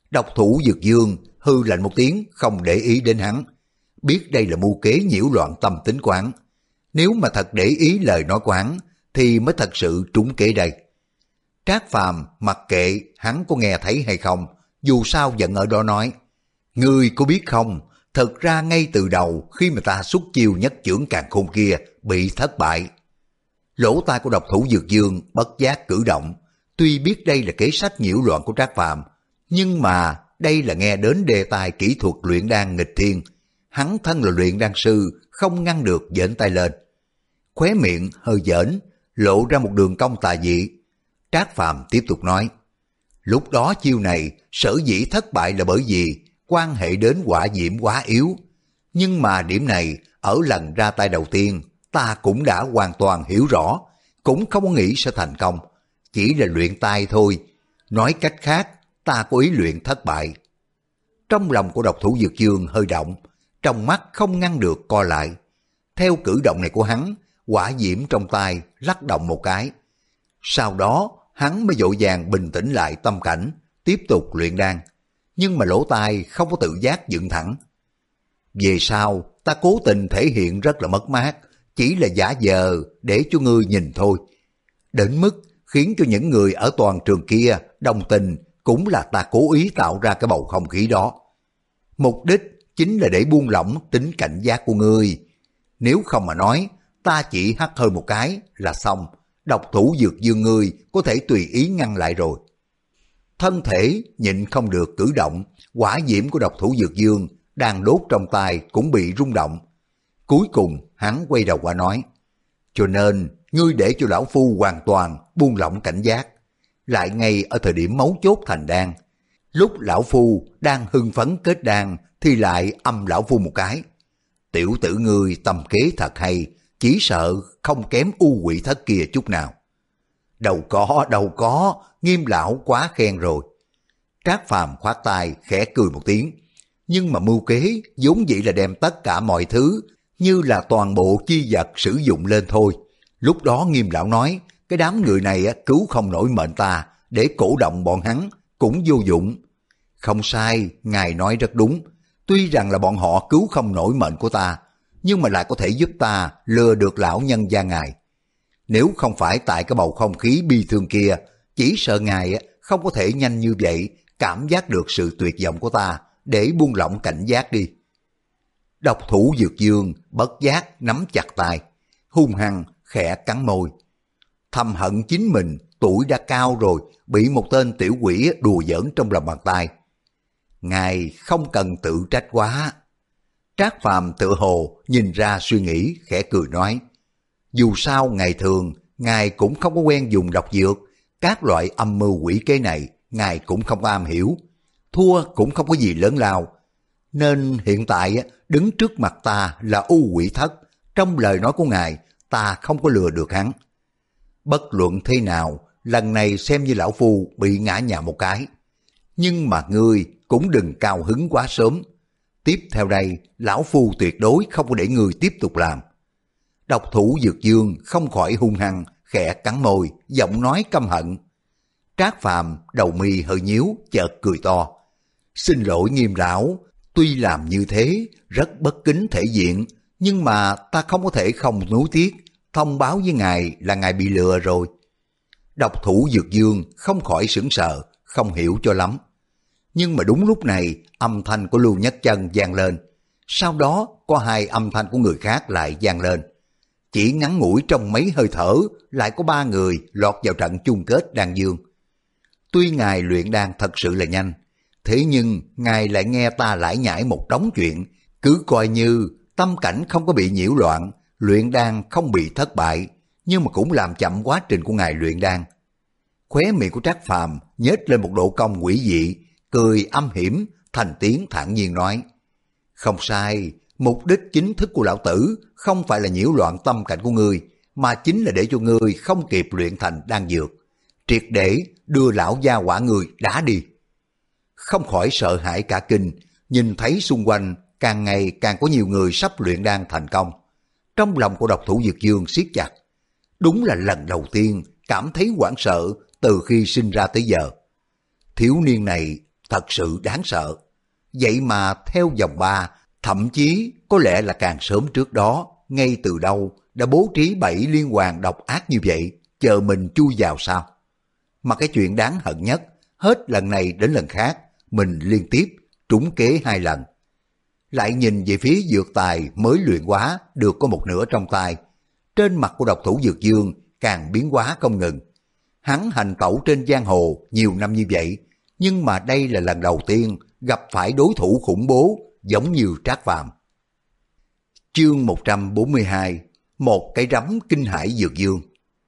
Độc thủ Dược Dương hư lạnh một tiếng, không để ý đến hắn. Biết đây là mưu kế nhiễu loạn tâm tính quán. Nếu mà thật để ý lời nói của hắn, thì mới thật sự trúng kế đây. Trác Phàm mặc kệ hắn có nghe thấy hay không, dù sao vẫn ở đó nói. Ngươi có biết không, thật ra ngay từ đầu khi mà ta xuất chiêu nhất chưởng càn khôn kia bị thất bại. Lỗ tai của độc thủ Dược Dương bất giác cử động. Tuy biết đây là kế sách nhiễu loạn của Trác Phàm, nhưng mà đây là nghe đến đề tài kỹ thuật luyện đan nghịch thiên. Hắn thân là luyện đan sư, không ngăn được giỡn tay lên. Khóe miệng hơi giỡn, lộ ra một đường cong tà dị. Trác Phàm tiếp tục nói, lúc đó chiêu này sở dĩ thất bại là bởi vì quan hệ đến hỏa diễm quá yếu. Nhưng mà điểm này ở lần ra tay đầu tiên ta cũng đã hoàn toàn hiểu rõ, cũng không có nghĩ sẽ thành công. Chỉ là luyện tay thôi, nói cách khác ta có ý luyện thất bại. Trong lòng của độc thủ Dược Dương hơi động, trong mắt không ngăn được co lại. Theo cử động này của hắn, hỏa diễm trong tay lắc động một cái. Sau đó hắn mới vội vàng bình tĩnh lại tâm cảnh, tiếp tục luyện đan. Nhưng mà lỗ tai không có tự giác dựng thẳng. Về sau ta cố tình thể hiện rất là mất mát, chỉ là giả vờ để cho ngươi nhìn thôi. Đến mức khiến cho những người ở toàn trường kia đồng tình, cũng là ta cố ý tạo ra cái bầu không khí đó. Mục đích chính là để buông lỏng tính cảnh giác của ngươi. Nếu không mà nói, ta chỉ hắt hơi một cái là xong, độc thủ Dược Dương ngươi có thể tùy ý ngăn lại rồi. Thân thể nhịn không được cử động, hỏa diễm của độc thủ Dược Dương đang đốt trong tay cũng bị rung động. Cuối cùng hắn quay đầu qua nói, cho nên ngươi để cho lão phu hoàn toàn buông lỏng cảnh giác, lại ngay ở thời điểm mấu chốt thành đan. Lúc lão phu đang hưng phấn kết đan thì lại âm lão phu một cái. Tiểu tử ngươi tâm kế thật hay, chỉ sợ không kém u quỷ thất kia chút nào. Đâu có, đâu có, Nghiêm lão quá khen rồi. Trác Phàm khoát tay khẽ cười một tiếng. Nhưng mà mưu kế vốn dĩ là đem tất cả mọi thứ như là toàn bộ chi vật sử dụng lên thôi. Lúc đó Nghiêm lão nói, cái đám người này cứu không nổi mệnh ta, để cổ động bọn hắn cũng vô dụng. Không sai, ngài nói rất đúng. Tuy rằng là bọn họ cứu không nổi mệnh của ta, nhưng mà lại có thể giúp ta lừa được lão nhân gia ngài. Nếu không phải tại cái bầu không khí bi thương kia, chỉ sợ ngài không có thể nhanh như vậy cảm giác được sự tuyệt vọng của ta để buông lỏng cảnh giác đi. Độc thủ Dược Dương bất giác nắm chặt tay, hung hăng khẽ cắn môi. Thầm hận chính mình tuổi đã cao rồi, bị một tên tiểu quỷ đùa giỡn trong lòng bàn tay. Ngài không cần tự trách quá. Trác Phàm tự hồ nhìn ra suy nghĩ, khẽ cười nói, dù sao ngày thường ngài cũng không có quen dùng độc dược, các loại âm mưu quỷ kế này ngài cũng không am hiểu, thua cũng không có gì lớn lao, nên hiện tại đứng trước mặt ta là u quỷ thất, trong lời nói của ngài ta không có lừa được hắn. Bất luận thế nào, lần này xem như lão phu bị ngã nhào một cái, nhưng mà ngươi cũng đừng cao hứng quá sớm. Tiếp theo đây, lão phu tuyệt đối không có để ngươi tiếp tục làm. Độc thủ Dược Dương không khỏi hung hăng, khẽ cắn môi, giọng nói căm hận. Trác Phàm đầu mi hơi nhíu, chợt cười to. Xin lỗi Nghiêm lão, tuy làm như thế rất bất kính thể diện, nhưng mà ta không có thể không nuối tiếc, thông báo với ngài là ngài bị lừa rồi. Độc thủ Dược Dương không khỏi sững sờ, không hiểu cho lắm. Nhưng mà đúng lúc này, âm thanh của Lưu Nhất Chân vang lên. Sau đó có hai âm thanh của người khác lại vang lên. Chỉ ngắn ngủi trong mấy hơi thở, lại có ba người lọt vào trận chung kết đan dương. Tuy ngài luyện đan thật sự là nhanh, thế nhưng ngài lại nghe ta lải nhải một đống chuyện, cứ coi như tâm cảnh không có bị nhiễu loạn, luyện đan không bị thất bại, nhưng mà cũng làm chậm quá trình của ngài luyện đan. Khóe miệng của Trác Phàm nhếch lên một độ cong quỷ dị, cười âm hiểm, thành tiếng thản nhiên nói, không sai, mục đích chính thức của lão tử không phải là nhiễu loạn tâm cảnh của ngươi, mà chính là để cho ngươi không kịp luyện thành đan dược, triệt để đưa lão gia hỏa ngươi đá đi. Không khỏi sợ hãi cả kinh, nhìn thấy xung quanh càng ngày càng có nhiều người sắp luyện đan thành công. Trong lòng của độc thủ Dược Dương siết chặt. Đúng là lần đầu tiên cảm thấy hoảng sợ từ khi sinh ra tới giờ. Thiếu niên này thật sự đáng sợ. Vậy mà theo vòng ba, thậm chí có lẽ là càng sớm trước đó, ngay từ đâu đã bố trí bảy liên hoàn độc ác như vậy, chờ mình chui vào sao? Mà cái chuyện đáng hận nhất, hết lần này đến lần khác, mình liên tiếp trúng kế hai lần. Lại nhìn về phía dược tài mới luyện hóa được có một nửa trong tay, trên mặt của độc thủ Dược Dương càng biến hóa không ngừng. Hắn hành tẩu trên giang hồ nhiều năm như vậy, nhưng mà đây là lần đầu tiên gặp phải đối thủ khủng bố giống như Trác Phàm. Chương một trăm bốn mươi hai, một cái rắm kinh hải Dược Dương.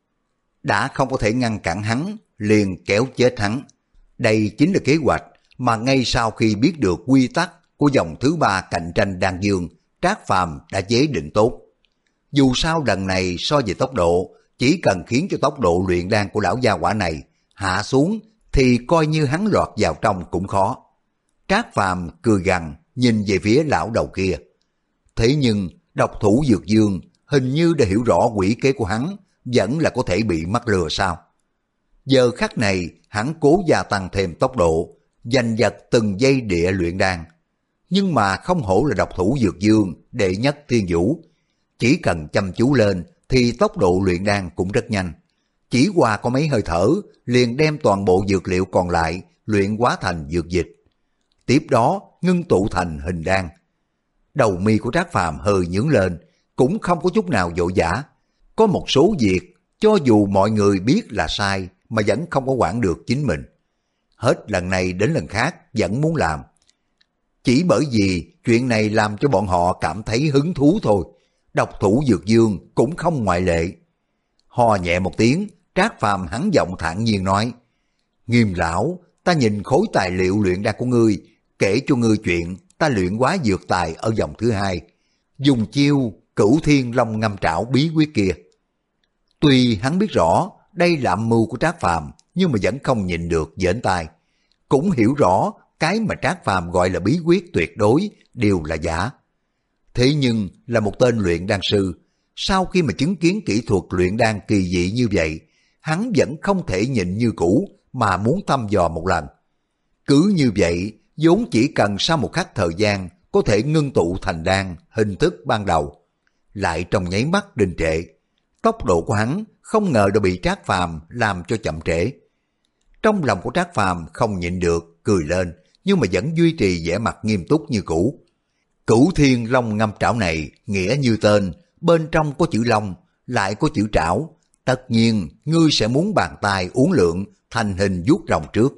Đã không có thể ngăn cản hắn, liền kéo chết hắn. Đây chính là kế hoạch mà ngay sau khi biết được quy tắc của dòng thứ ba cạnh tranh đan dương, Trác Phàm đã chế định tốt. Dù sao lần này so về tốc độ, chỉ cần khiến cho tốc độ luyện đan của lão gia hỏa này hạ xuống thì coi như hắn lọt vào trong cũng khó. Trác Phàm cười gằn nhìn về phía lão đầu kia. Thế nhưng độc thủ Dược Dương hình như đã hiểu rõ quỷ kế của hắn, vẫn là có thể bị mắc lừa sao. Giờ khắc này hắn cố gia tăng thêm tốc độ, giành giật từng giây địa luyện đan. Nhưng mà không hổ là độc thủ Dược Dương đệ nhất thiên vũ, chỉ cần chăm chú lên thì tốc độ luyện đan cũng rất nhanh. Chỉ qua có mấy hơi thở liền đem toàn bộ dược liệu còn lại luyện hóa thành dược dịch. Tiếp đó ngưng tụ thành hình đan. Đầu mi của Trác Phàm hơi nhướng lên, cũng không có chút nào vội vã. Có một số việc cho dù mọi người biết là sai mà vẫn không có quản được chính mình. Hết lần này đến lần khác vẫn muốn làm. Chỉ bởi vì chuyện này làm cho bọn họ cảm thấy hứng thú thôi. Độc thủ Dược Dương cũng không ngoại lệ. Ho nhẹ một tiếng, Trác Phàm hắn giọng thản nhiên nói: Nghiêm lão, ta nhìn khối tài liệu luyện đan của ngươi, kể cho ngươi chuyện ta luyện hóa dược tài ở vòng thứ hai, dùng chiêu Cửu Thiên Long Ngâm Trảo bí quyết kia. Tuy hắn biết rõ đây là âm mưu của Trác Phàm, nhưng mà vẫn không nhìn được giỡn tai. Cũng hiểu rõ cái mà Trác Phàm gọi là bí quyết tuyệt đối đều là giả. Thế nhưng là một tên luyện đan sư, sau khi mà chứng kiến kỹ thuật luyện đan kỳ dị như vậy, hắn vẫn không thể nhịn như cũ mà muốn thăm dò một lần. Cứ như vậy, vốn chỉ cần sau một khắc thời gian có thể ngưng tụ thành đan hình thức ban đầu, lại trong nháy mắt đình trệ. Tốc độ của hắn không ngờ đã bị Trác Phàm làm cho chậm trễ. Trong lòng của Trác Phàm không nhịn được cười lên, nhưng mà vẫn duy trì vẻ mặt nghiêm túc như cũ. Cửu Thiên Long Ngâm Trảo này nghĩa như tên, bên trong có chữ long, lại có chữ trảo. Tất nhiên ngươi sẽ muốn bàn tay uốn lượn thành hình vuốt rồng trước.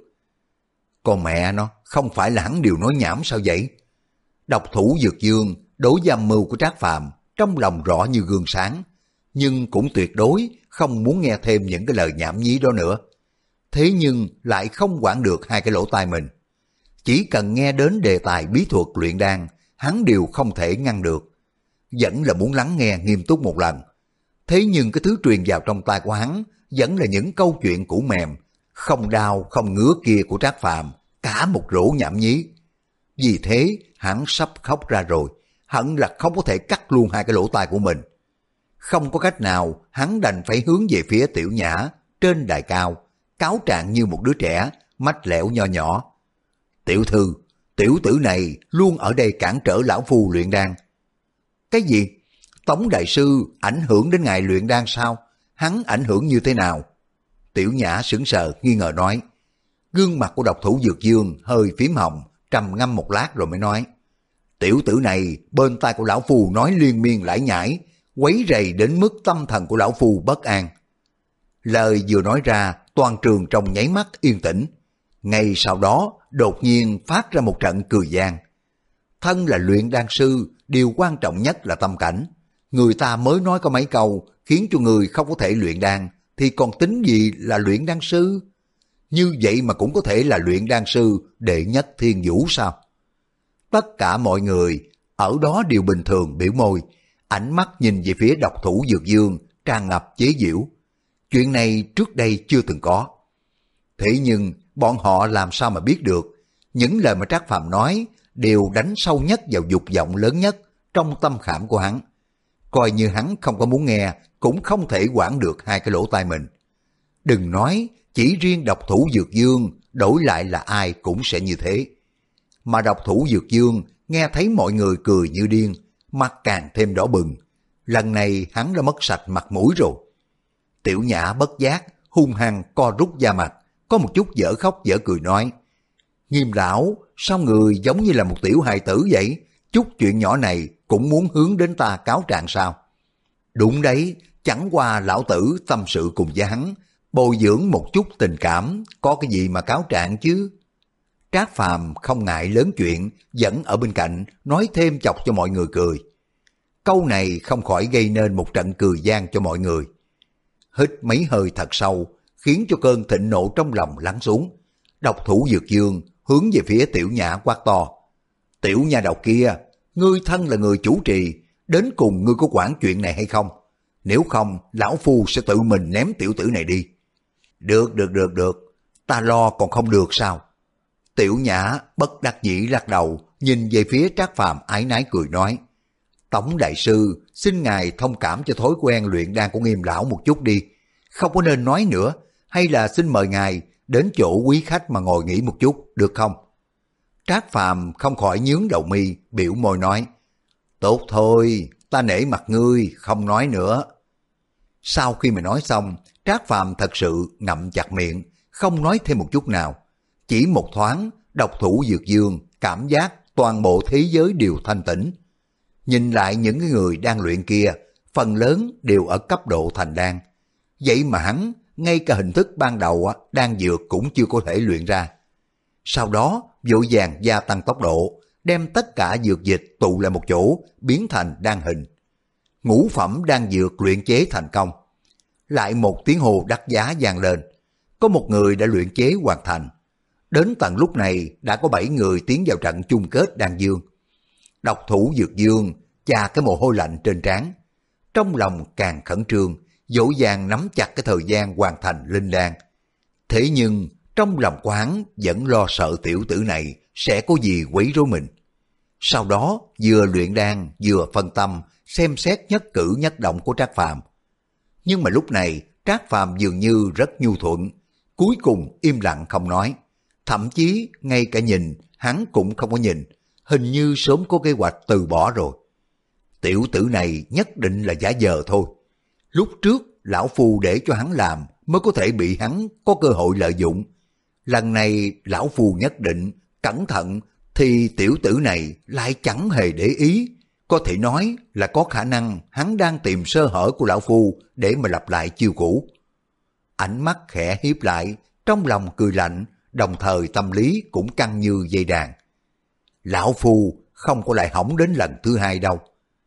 Con mẹ nó, không phải là hắn điều nói nhảm sao vậy? Độc thủ Dược Dương đối với âm mưu của Trác Phàm trong lòng rõ như gương sáng, nhưng cũng tuyệt đối không muốn nghe thêm những cái lời nhảm nhí đó nữa. Thế nhưng lại không quản được hai cái lỗ tai mình. Chỉ cần nghe đến đề tài bí thuật luyện đan, hắn đều không thể ngăn được. Vẫn là muốn lắng nghe nghiêm túc một lần. Thế nhưng cái thứ truyền vào trong tai của hắn vẫn là những câu chuyện cũ mềm, không đau không ngứa kia của Trác Phàm, cả một rổ nhảm nhí. Vì thế hắn sắp khóc ra rồi, hận là không có thể cắt luôn hai cái lỗ tai của mình. Không có cách nào, hắn đành phải hướng về phía Tiểu Nhã trên đài cao, cáo trạng như một đứa trẻ, mách lẻo nho nhỏ. Tiểu thư, tiểu tử này luôn ở đây cản trở lão phu luyện đan. Cái gì? Tống đại sư ảnh hưởng đến ngài luyện đan sao? Hắn ảnh hưởng như thế nào? Tiểu Nhã sững sờ nghi ngờ nói. Gương mặt của độc thủ Dược Dương hơi phím hồng, trầm ngâm một lát rồi mới nói. Tiểu tử này bên tai của lão phu nói liên miên lải nhải, quấy rầy đến mức tâm thần của lão phu bất an. Lời vừa nói ra, toàn trường trong nháy mắt yên tĩnh. Ngay sau đó, đột nhiên phát ra một trận cười gian. Thân là luyện đan sư, điều quan trọng nhất là tâm cảnh. Người ta mới nói có mấy câu, khiến cho người không có thể luyện đan, thì còn tính gì là luyện đan sư? Như vậy mà cũng có thể là luyện đan sư đệ nhất thiên vũ sao? Tất cả mọi người ở đó đều bình thường biểu môi, ánh mắt nhìn về phía độc thủ Dược Dương tràn ngập chế giễu. Chuyện này trước đây chưa từng có. Thế nhưng bọn họ làm sao mà biết được, những lời mà Trác Phàm nói đều đánh sâu nhất vào dục vọng lớn nhất trong tâm khảm của hắn. Coi như hắn không có muốn nghe, cũng không thể quản được hai cái lỗ tai mình. Đừng nói chỉ riêng độc thủ Dược Dương, đổi lại là ai cũng sẽ như thế. Mà độc thủ Dược Dương nghe thấy mọi người cười như điên, mặt càng thêm đỏ bừng. Lần này hắn đã mất sạch mặt mũi rồi. Tiểu Nhã bất giác, hung hăng co rút da mặt, có một chút dở khóc dở cười nói: Nghiêm lão, sao người giống như là một tiểu hài tử vậy? Chút chuyện nhỏ này cũng muốn hướng đến ta cáo trạng sao? Đúng đấy, chẳng qua lão tử tâm sự cùng với hắn, bồi dưỡng một chút tình cảm, có cái gì mà cáo trạng chứ? Trác Phàm không ngại lớn chuyện, vẫn ở bên cạnh nói thêm chọc cho mọi người cười. Câu này không khỏi gây nên một trận cười gian cho mọi người. Hít mấy hơi thật sâu, khiến cho cơn thịnh nộ trong lòng lắng xuống. Độc thủ Dược Dương hướng về phía Tiểu Nhã quát to: Tiểu nha đầu kia, ngươi thân là người chủ trì, đến cùng ngươi có quản chuyện này hay không? Nếu không, lão phu sẽ tự mình ném tiểu tử này đi. Được, được, được, được, ta lo còn không được sao? Tiểu Nhã bất đắc dĩ lắc đầu, nhìn về phía Trác Phàm ái nái cười nói: Tống đại sư, xin ngài thông cảm cho thói quen luyện đan của Nghiêm lão một chút đi. Không có nên nói nữa, hay là xin mời ngài đến chỗ quý khách mà ngồi nghỉ một chút, được không? Trác Phàm không khỏi nhướng đầu mi, biểu môi nói: Tốt thôi, ta nể mặt ngươi, không nói nữa. Sau khi mà nói xong, Trác Phàm thật sự ngậm chặt miệng, không nói thêm một chút nào. Chỉ một thoáng, độc thủ Dược Dương cảm giác toàn bộ thế giới đều thanh tĩnh. Nhìn lại những người đang luyện kia, phần lớn đều ở cấp độ thành đan. Vậy mà hắn, ngay cả hình thức ban đầu đan dược cũng chưa có thể luyện ra. Sau đó, vội vàng gia tăng tốc độ, đem tất cả dược dịch tụ lại một chỗ, biến thành đan hình. Ngũ phẩm đan dược luyện chế thành công. Lại một tiếng hồ đắt giá vang lên. Có một người đã luyện chế hoàn thành. Đến tận lúc này đã có bảy người tiến vào trận chung kết đan dương. Độc thủ Dược Dương chà cái mồ hôi lạnh trên trán, trong lòng càng khẩn trương, dỗ dàng nắm chặt cái thời gian hoàn thành linh đan. Thế nhưng trong lòng của hắn vẫn lo sợ tiểu tử này sẽ có gì quấy rối mình. Sau đó vừa luyện đan vừa phân tâm xem xét nhất cử nhất động của Trác Phàm. Nhưng mà lúc này Trác Phàm dường như rất nhu thuận, cuối cùng im lặng không nói. Thậm chí ngay cả nhìn hắn cũng không có nhìn, hình như sớm có kế hoạch từ bỏ rồi. Tiểu tử này nhất định là giả vờ thôi. Lúc trước lão phu để cho hắn làm mới có thể bị hắn có cơ hội lợi dụng. Lần này lão phu nhất định cẩn thận thì tiểu tử này lại chẳng hề để ý. Có thể nói là có khả năng hắn đang tìm sơ hở của lão phu để mà lặp lại chiêu cũ. Ánh mắt khẽ hiếp lại, trong lòng cười lạnh, đồng thời tâm lý cũng căng như dây đàn. Lão phu không có lại hỏng đến lần thứ hai đâu.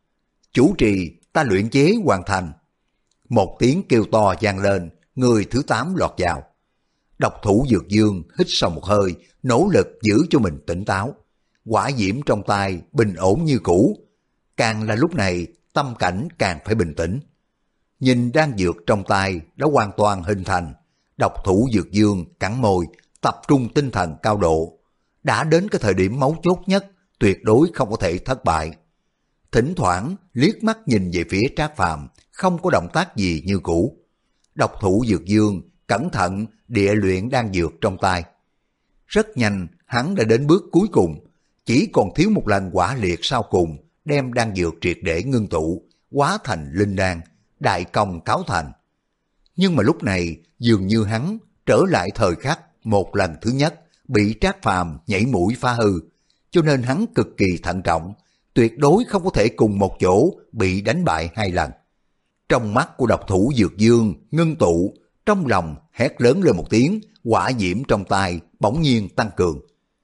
Chủ trì, ta luyện chế hoàn thành. Một tiếng kêu to vang lên, người thứ tám lọt vào. Độc thủ Dược Dương hít sâu một hơi, nỗ lực giữ cho mình tỉnh táo. Hỏa diễm trong tay bình ổn như cũ. Càng là lúc này, tâm cảnh càng phải bình tĩnh. Nhìn đan dược trong tay đã hoàn toàn hình thành. Độc thủ Dược Dương cắn môi, tập trung tinh thần cao độ. Đã đến cái thời điểm mấu chốt nhất, tuyệt đối không có thể thất bại. Thỉnh thoảng liếc mắt nhìn về phía Trác Phàm, không có động tác gì như cũ. Độc thủ Dược Dương cẩn thận địa luyện đan dược trong tay. Rất nhanh hắn đã đến bước cuối cùng, chỉ còn thiếu một lần quả liệt sau cùng, đem đan dược triệt để ngưng tụ, hóa thành linh đan, đại công cáo thành. Nhưng mà lúc này dường như hắn trở lại thời khắc một lần thứ nhất bị Trác Phàm nhảy mũi phá hư, cho nên hắn cực kỳ thận trọng, tuyệt đối không có thể cùng một chỗ bị đánh bại hai lần. Trong mắt của độc thủ Dược Dương ngưng tụ, trong lòng hét lớn lên một tiếng, hỏa diễm trong tay bỗng nhiên tăng cường.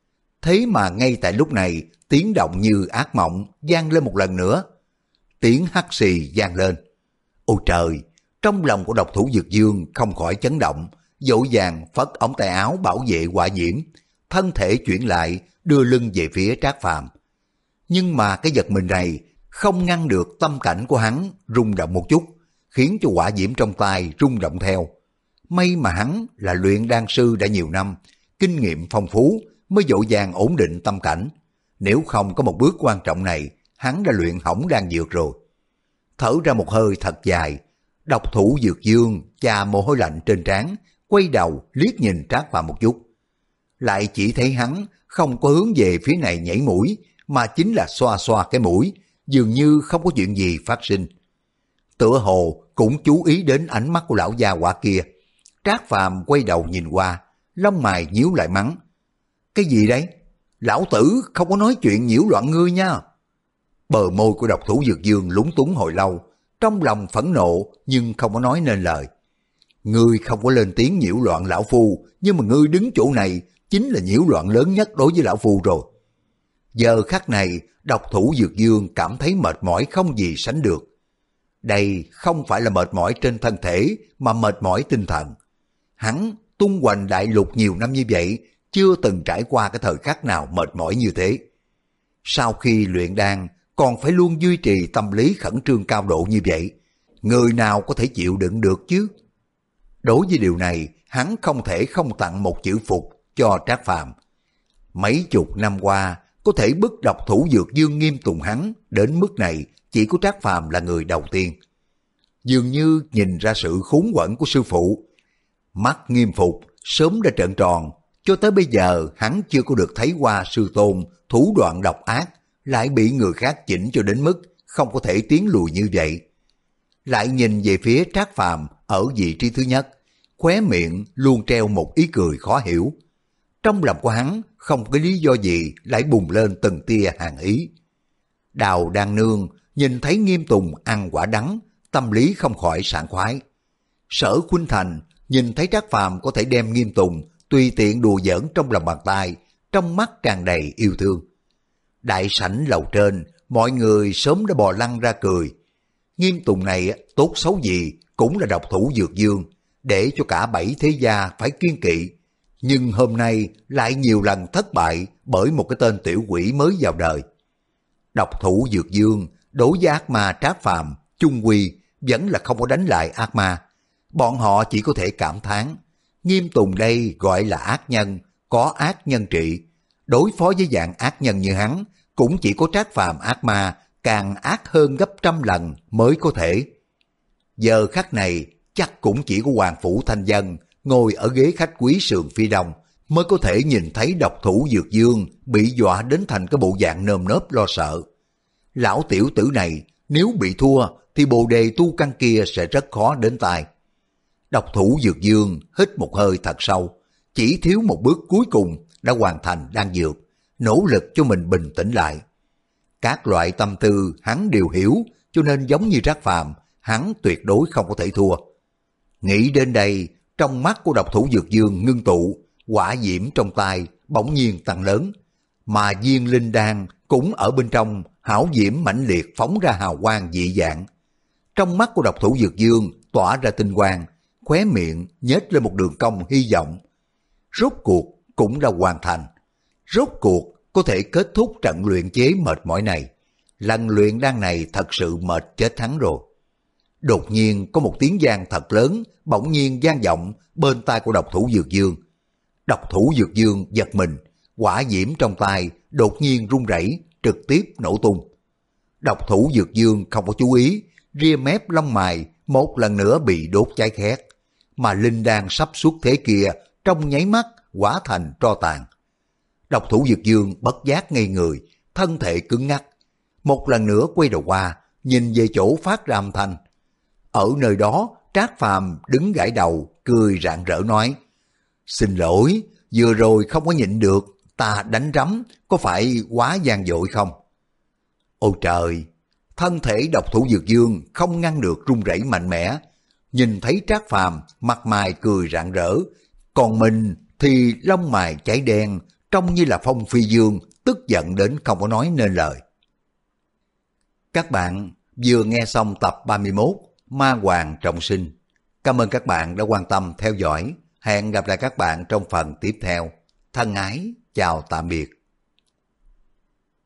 Thế mà ngay tại lúc này, tiếng động như ác mộng vang lên một lần nữa. Tiếng hắt xì vang lên. Ôi trời, trong lòng của độc thủ Dược Dương không khỏi chấn động, dỗ dàng phất ống tay áo bảo vệ hỏa diễm, thân thể chuyển lại, đưa lưng về phía Trác Phàm. Nhưng mà cái giật mình này không ngăn được tâm cảnh của hắn rung động một chút, khiến cho hỏa diễm trong tay rung động theo. May mà hắn là luyện đan sư đã nhiều năm, kinh nghiệm phong phú mới dỗ dàng ổn định tâm cảnh. Nếu không có một bước quan trọng này, hắn đã luyện hỏng đan dược rồi. Thở ra một hơi thật dài, độc thủ Dược Dương chà mồ hôi lạnh trên trán, quay đầu liếc nhìn Trác Phàm một chút. lại chỉ thấy hắn không có hướng về phía này nhảy mũi, mà chính là xoa xoa cái mũi, dường như không có chuyện gì phát sinh. Tựa hồ cũng chú ý đến ánh mắt của lão gia hỏa kia. Trác Phàm quay đầu nhìn qua, lông mày nhíu lại mắng. Cái gì đấy? Lão tử không có nói chuyện nhiễu loạn ngươi nha. Bờ môi của độc thủ Dược Dương lúng túng hồi lâu, trong lòng phẫn nộ nhưng không có nói nên lời. Ngươi không có lên tiếng nhiễu loạn lão phu, nhưng mà ngươi đứng chỗ này chính là nhiễu loạn lớn nhất đối với lão phu rồi. Giờ khắc này, độc thủ Dược Dương cảm thấy mệt mỏi không gì sánh được. Đây không phải là mệt mỏi trên thân thể, mà mệt mỏi tinh thần. Hắn tung hoành đại lục nhiều năm như vậy, chưa từng trải qua cái thời khắc nào mệt mỏi như thế. Sau khi luyện đan, còn phải luôn duy trì tâm lý khẩn trương cao độ như vậy. Người nào có thể chịu đựng được chứ? Đối với điều này, hắn không thể không tặng một chữ phục cho Trác Phàm. Mấy chục năm qua, có thể bức độc thủ Dược Dương nghiêm tùng hắn đến mức này, chỉ có Trác Phàm là người đầu tiên. Dường như nhìn ra sự khốn quẫn của sư phụ. Mắt Nghiêm Phục sớm đã trợn tròn, cho tới bây giờ hắn chưa có được thấy qua sư tôn thủ đoạn độc ác, lại bị người khác chỉnh cho đến mức không có thể tiến lùi như vậy. Lại nhìn về phía Trác Phàm ở vị trí thứ nhất, khóe miệng luôn treo một ý cười khó hiểu. Trong lòng của hắn không có lý do gì lại bùng lên từng tia hàn ý. Đào Đan Nương nhìn thấy Nghiêm Tùng ăn quả đắng, tâm lý không khỏi sảng khoái. Sở Khuynh Thành nhìn thấy Trác Phàm có thể đem Nghiêm Tùng tùy tiện đùa giỡn trong lòng bàn tay, trong mắt tràn đầy yêu thương. Đại sảnh lầu trên, mọi người sớm đã bò lăn ra cười. Nghiêm Tùng này tốt xấu gì cũng là độc thủ Dược Dương, để cho cả bảy thế gia phải kiêng kỵ. Nhưng hôm nay lại nhiều lần thất bại bởi một cái tên tiểu quỷ mới vào đời. Độc thủ Dược Dương đối với ác ma Trác Phàm chung quy vẫn là không có đánh lại ác ma. Bọn họ chỉ có thể cảm thán, Nghiêm Tùng đây gọi là ác nhân, có ác nhân trị. Đối phó với dạng ác nhân như hắn, cũng chỉ có Trác Phàm ác ma càng ác hơn gấp trăm lần mới có thể. Giờ khắc này chắc cũng chỉ có Hoàng Phủ Thanh Dân ngồi ở ghế khách quý sườn phía đông mới có thể nhìn thấy độc thủ Dược Dương bị dọa đến thành cái bộ dạng nơm nớp lo sợ. Lão tiểu tử này nếu bị thua thì bồ đề tu căn kia sẽ rất khó đến tai. Độc thủ Dược Dương hít một hơi thật sâu, chỉ thiếu một bước cuối cùng đã hoàn thành đan dược, nỗ lực cho mình bình tĩnh lại. Các loại tâm tư hắn đều hiểu, cho nên giống như Trác Phàm, hắn tuyệt đối không có thể thua. Nghĩ đến đây, trong mắt của độc thủ Dược Dương ngưng tụ, hỏa diễm trong tay bỗng nhiên tăng lớn, mà viên linh đan cũng ở bên trong hảo diễm mãnh liệt phóng ra hào quang dị dạng. Trong mắt của độc thủ Dược Dương tỏa ra tinh quang, khóe miệng nhếch lên một đường cong hy vọng. Rốt cuộc cũng đã hoàn thành. Rốt cuộc có thể kết thúc trận luyện chế mệt mỏi này. Lần luyện đan này thật sự mệt chết hắn rồi. Đột nhiên có một tiếng vang thật lớn bỗng nhiên vang vọng bên tai của độc thủ Dược Dương. Độc thủ Dược Dương giật mình, hỏa diễm trong tay đột nhiên rung rẩy, trực tiếp nổ tung. Độc thủ Dược Dương không có chú ý, ria mép lông mày một lần nữa bị đốt cháy khét, mà linh đan sắp xuất thế kia trong nháy mắt hóa thành tro tàn. Độc thủ Dược Dương bất giác ngây người, thân thể cứng ngắc. Một lần nữa quay đầu qua, nhìn về chỗ phát ra âm thanh. Ở nơi đó, Trác Phàm đứng gãi đầu, cười rạng rỡ nói: Xin lỗi, vừa rồi không có nhịn được, ta đánh rắm, có phải quá gian dội không? Ôi trời! Thân thể độc thủ Dược Dương không ngăn được run rẩy mạnh mẽ. Nhìn thấy Trác Phàm mặt mày cười rạng rỡ, còn mình thì lông mày cháy đen, trông như là Phong Phi Dương, tức giận đến không có nói nên lời. Các bạn vừa nghe xong tập ba mươi mốt Ma Hoàng Trọng Sinh. Cảm ơn các bạn đã quan tâm theo dõi. Hẹn gặp lại các bạn trong phần tiếp theo. Thân ái, chào tạm biệt.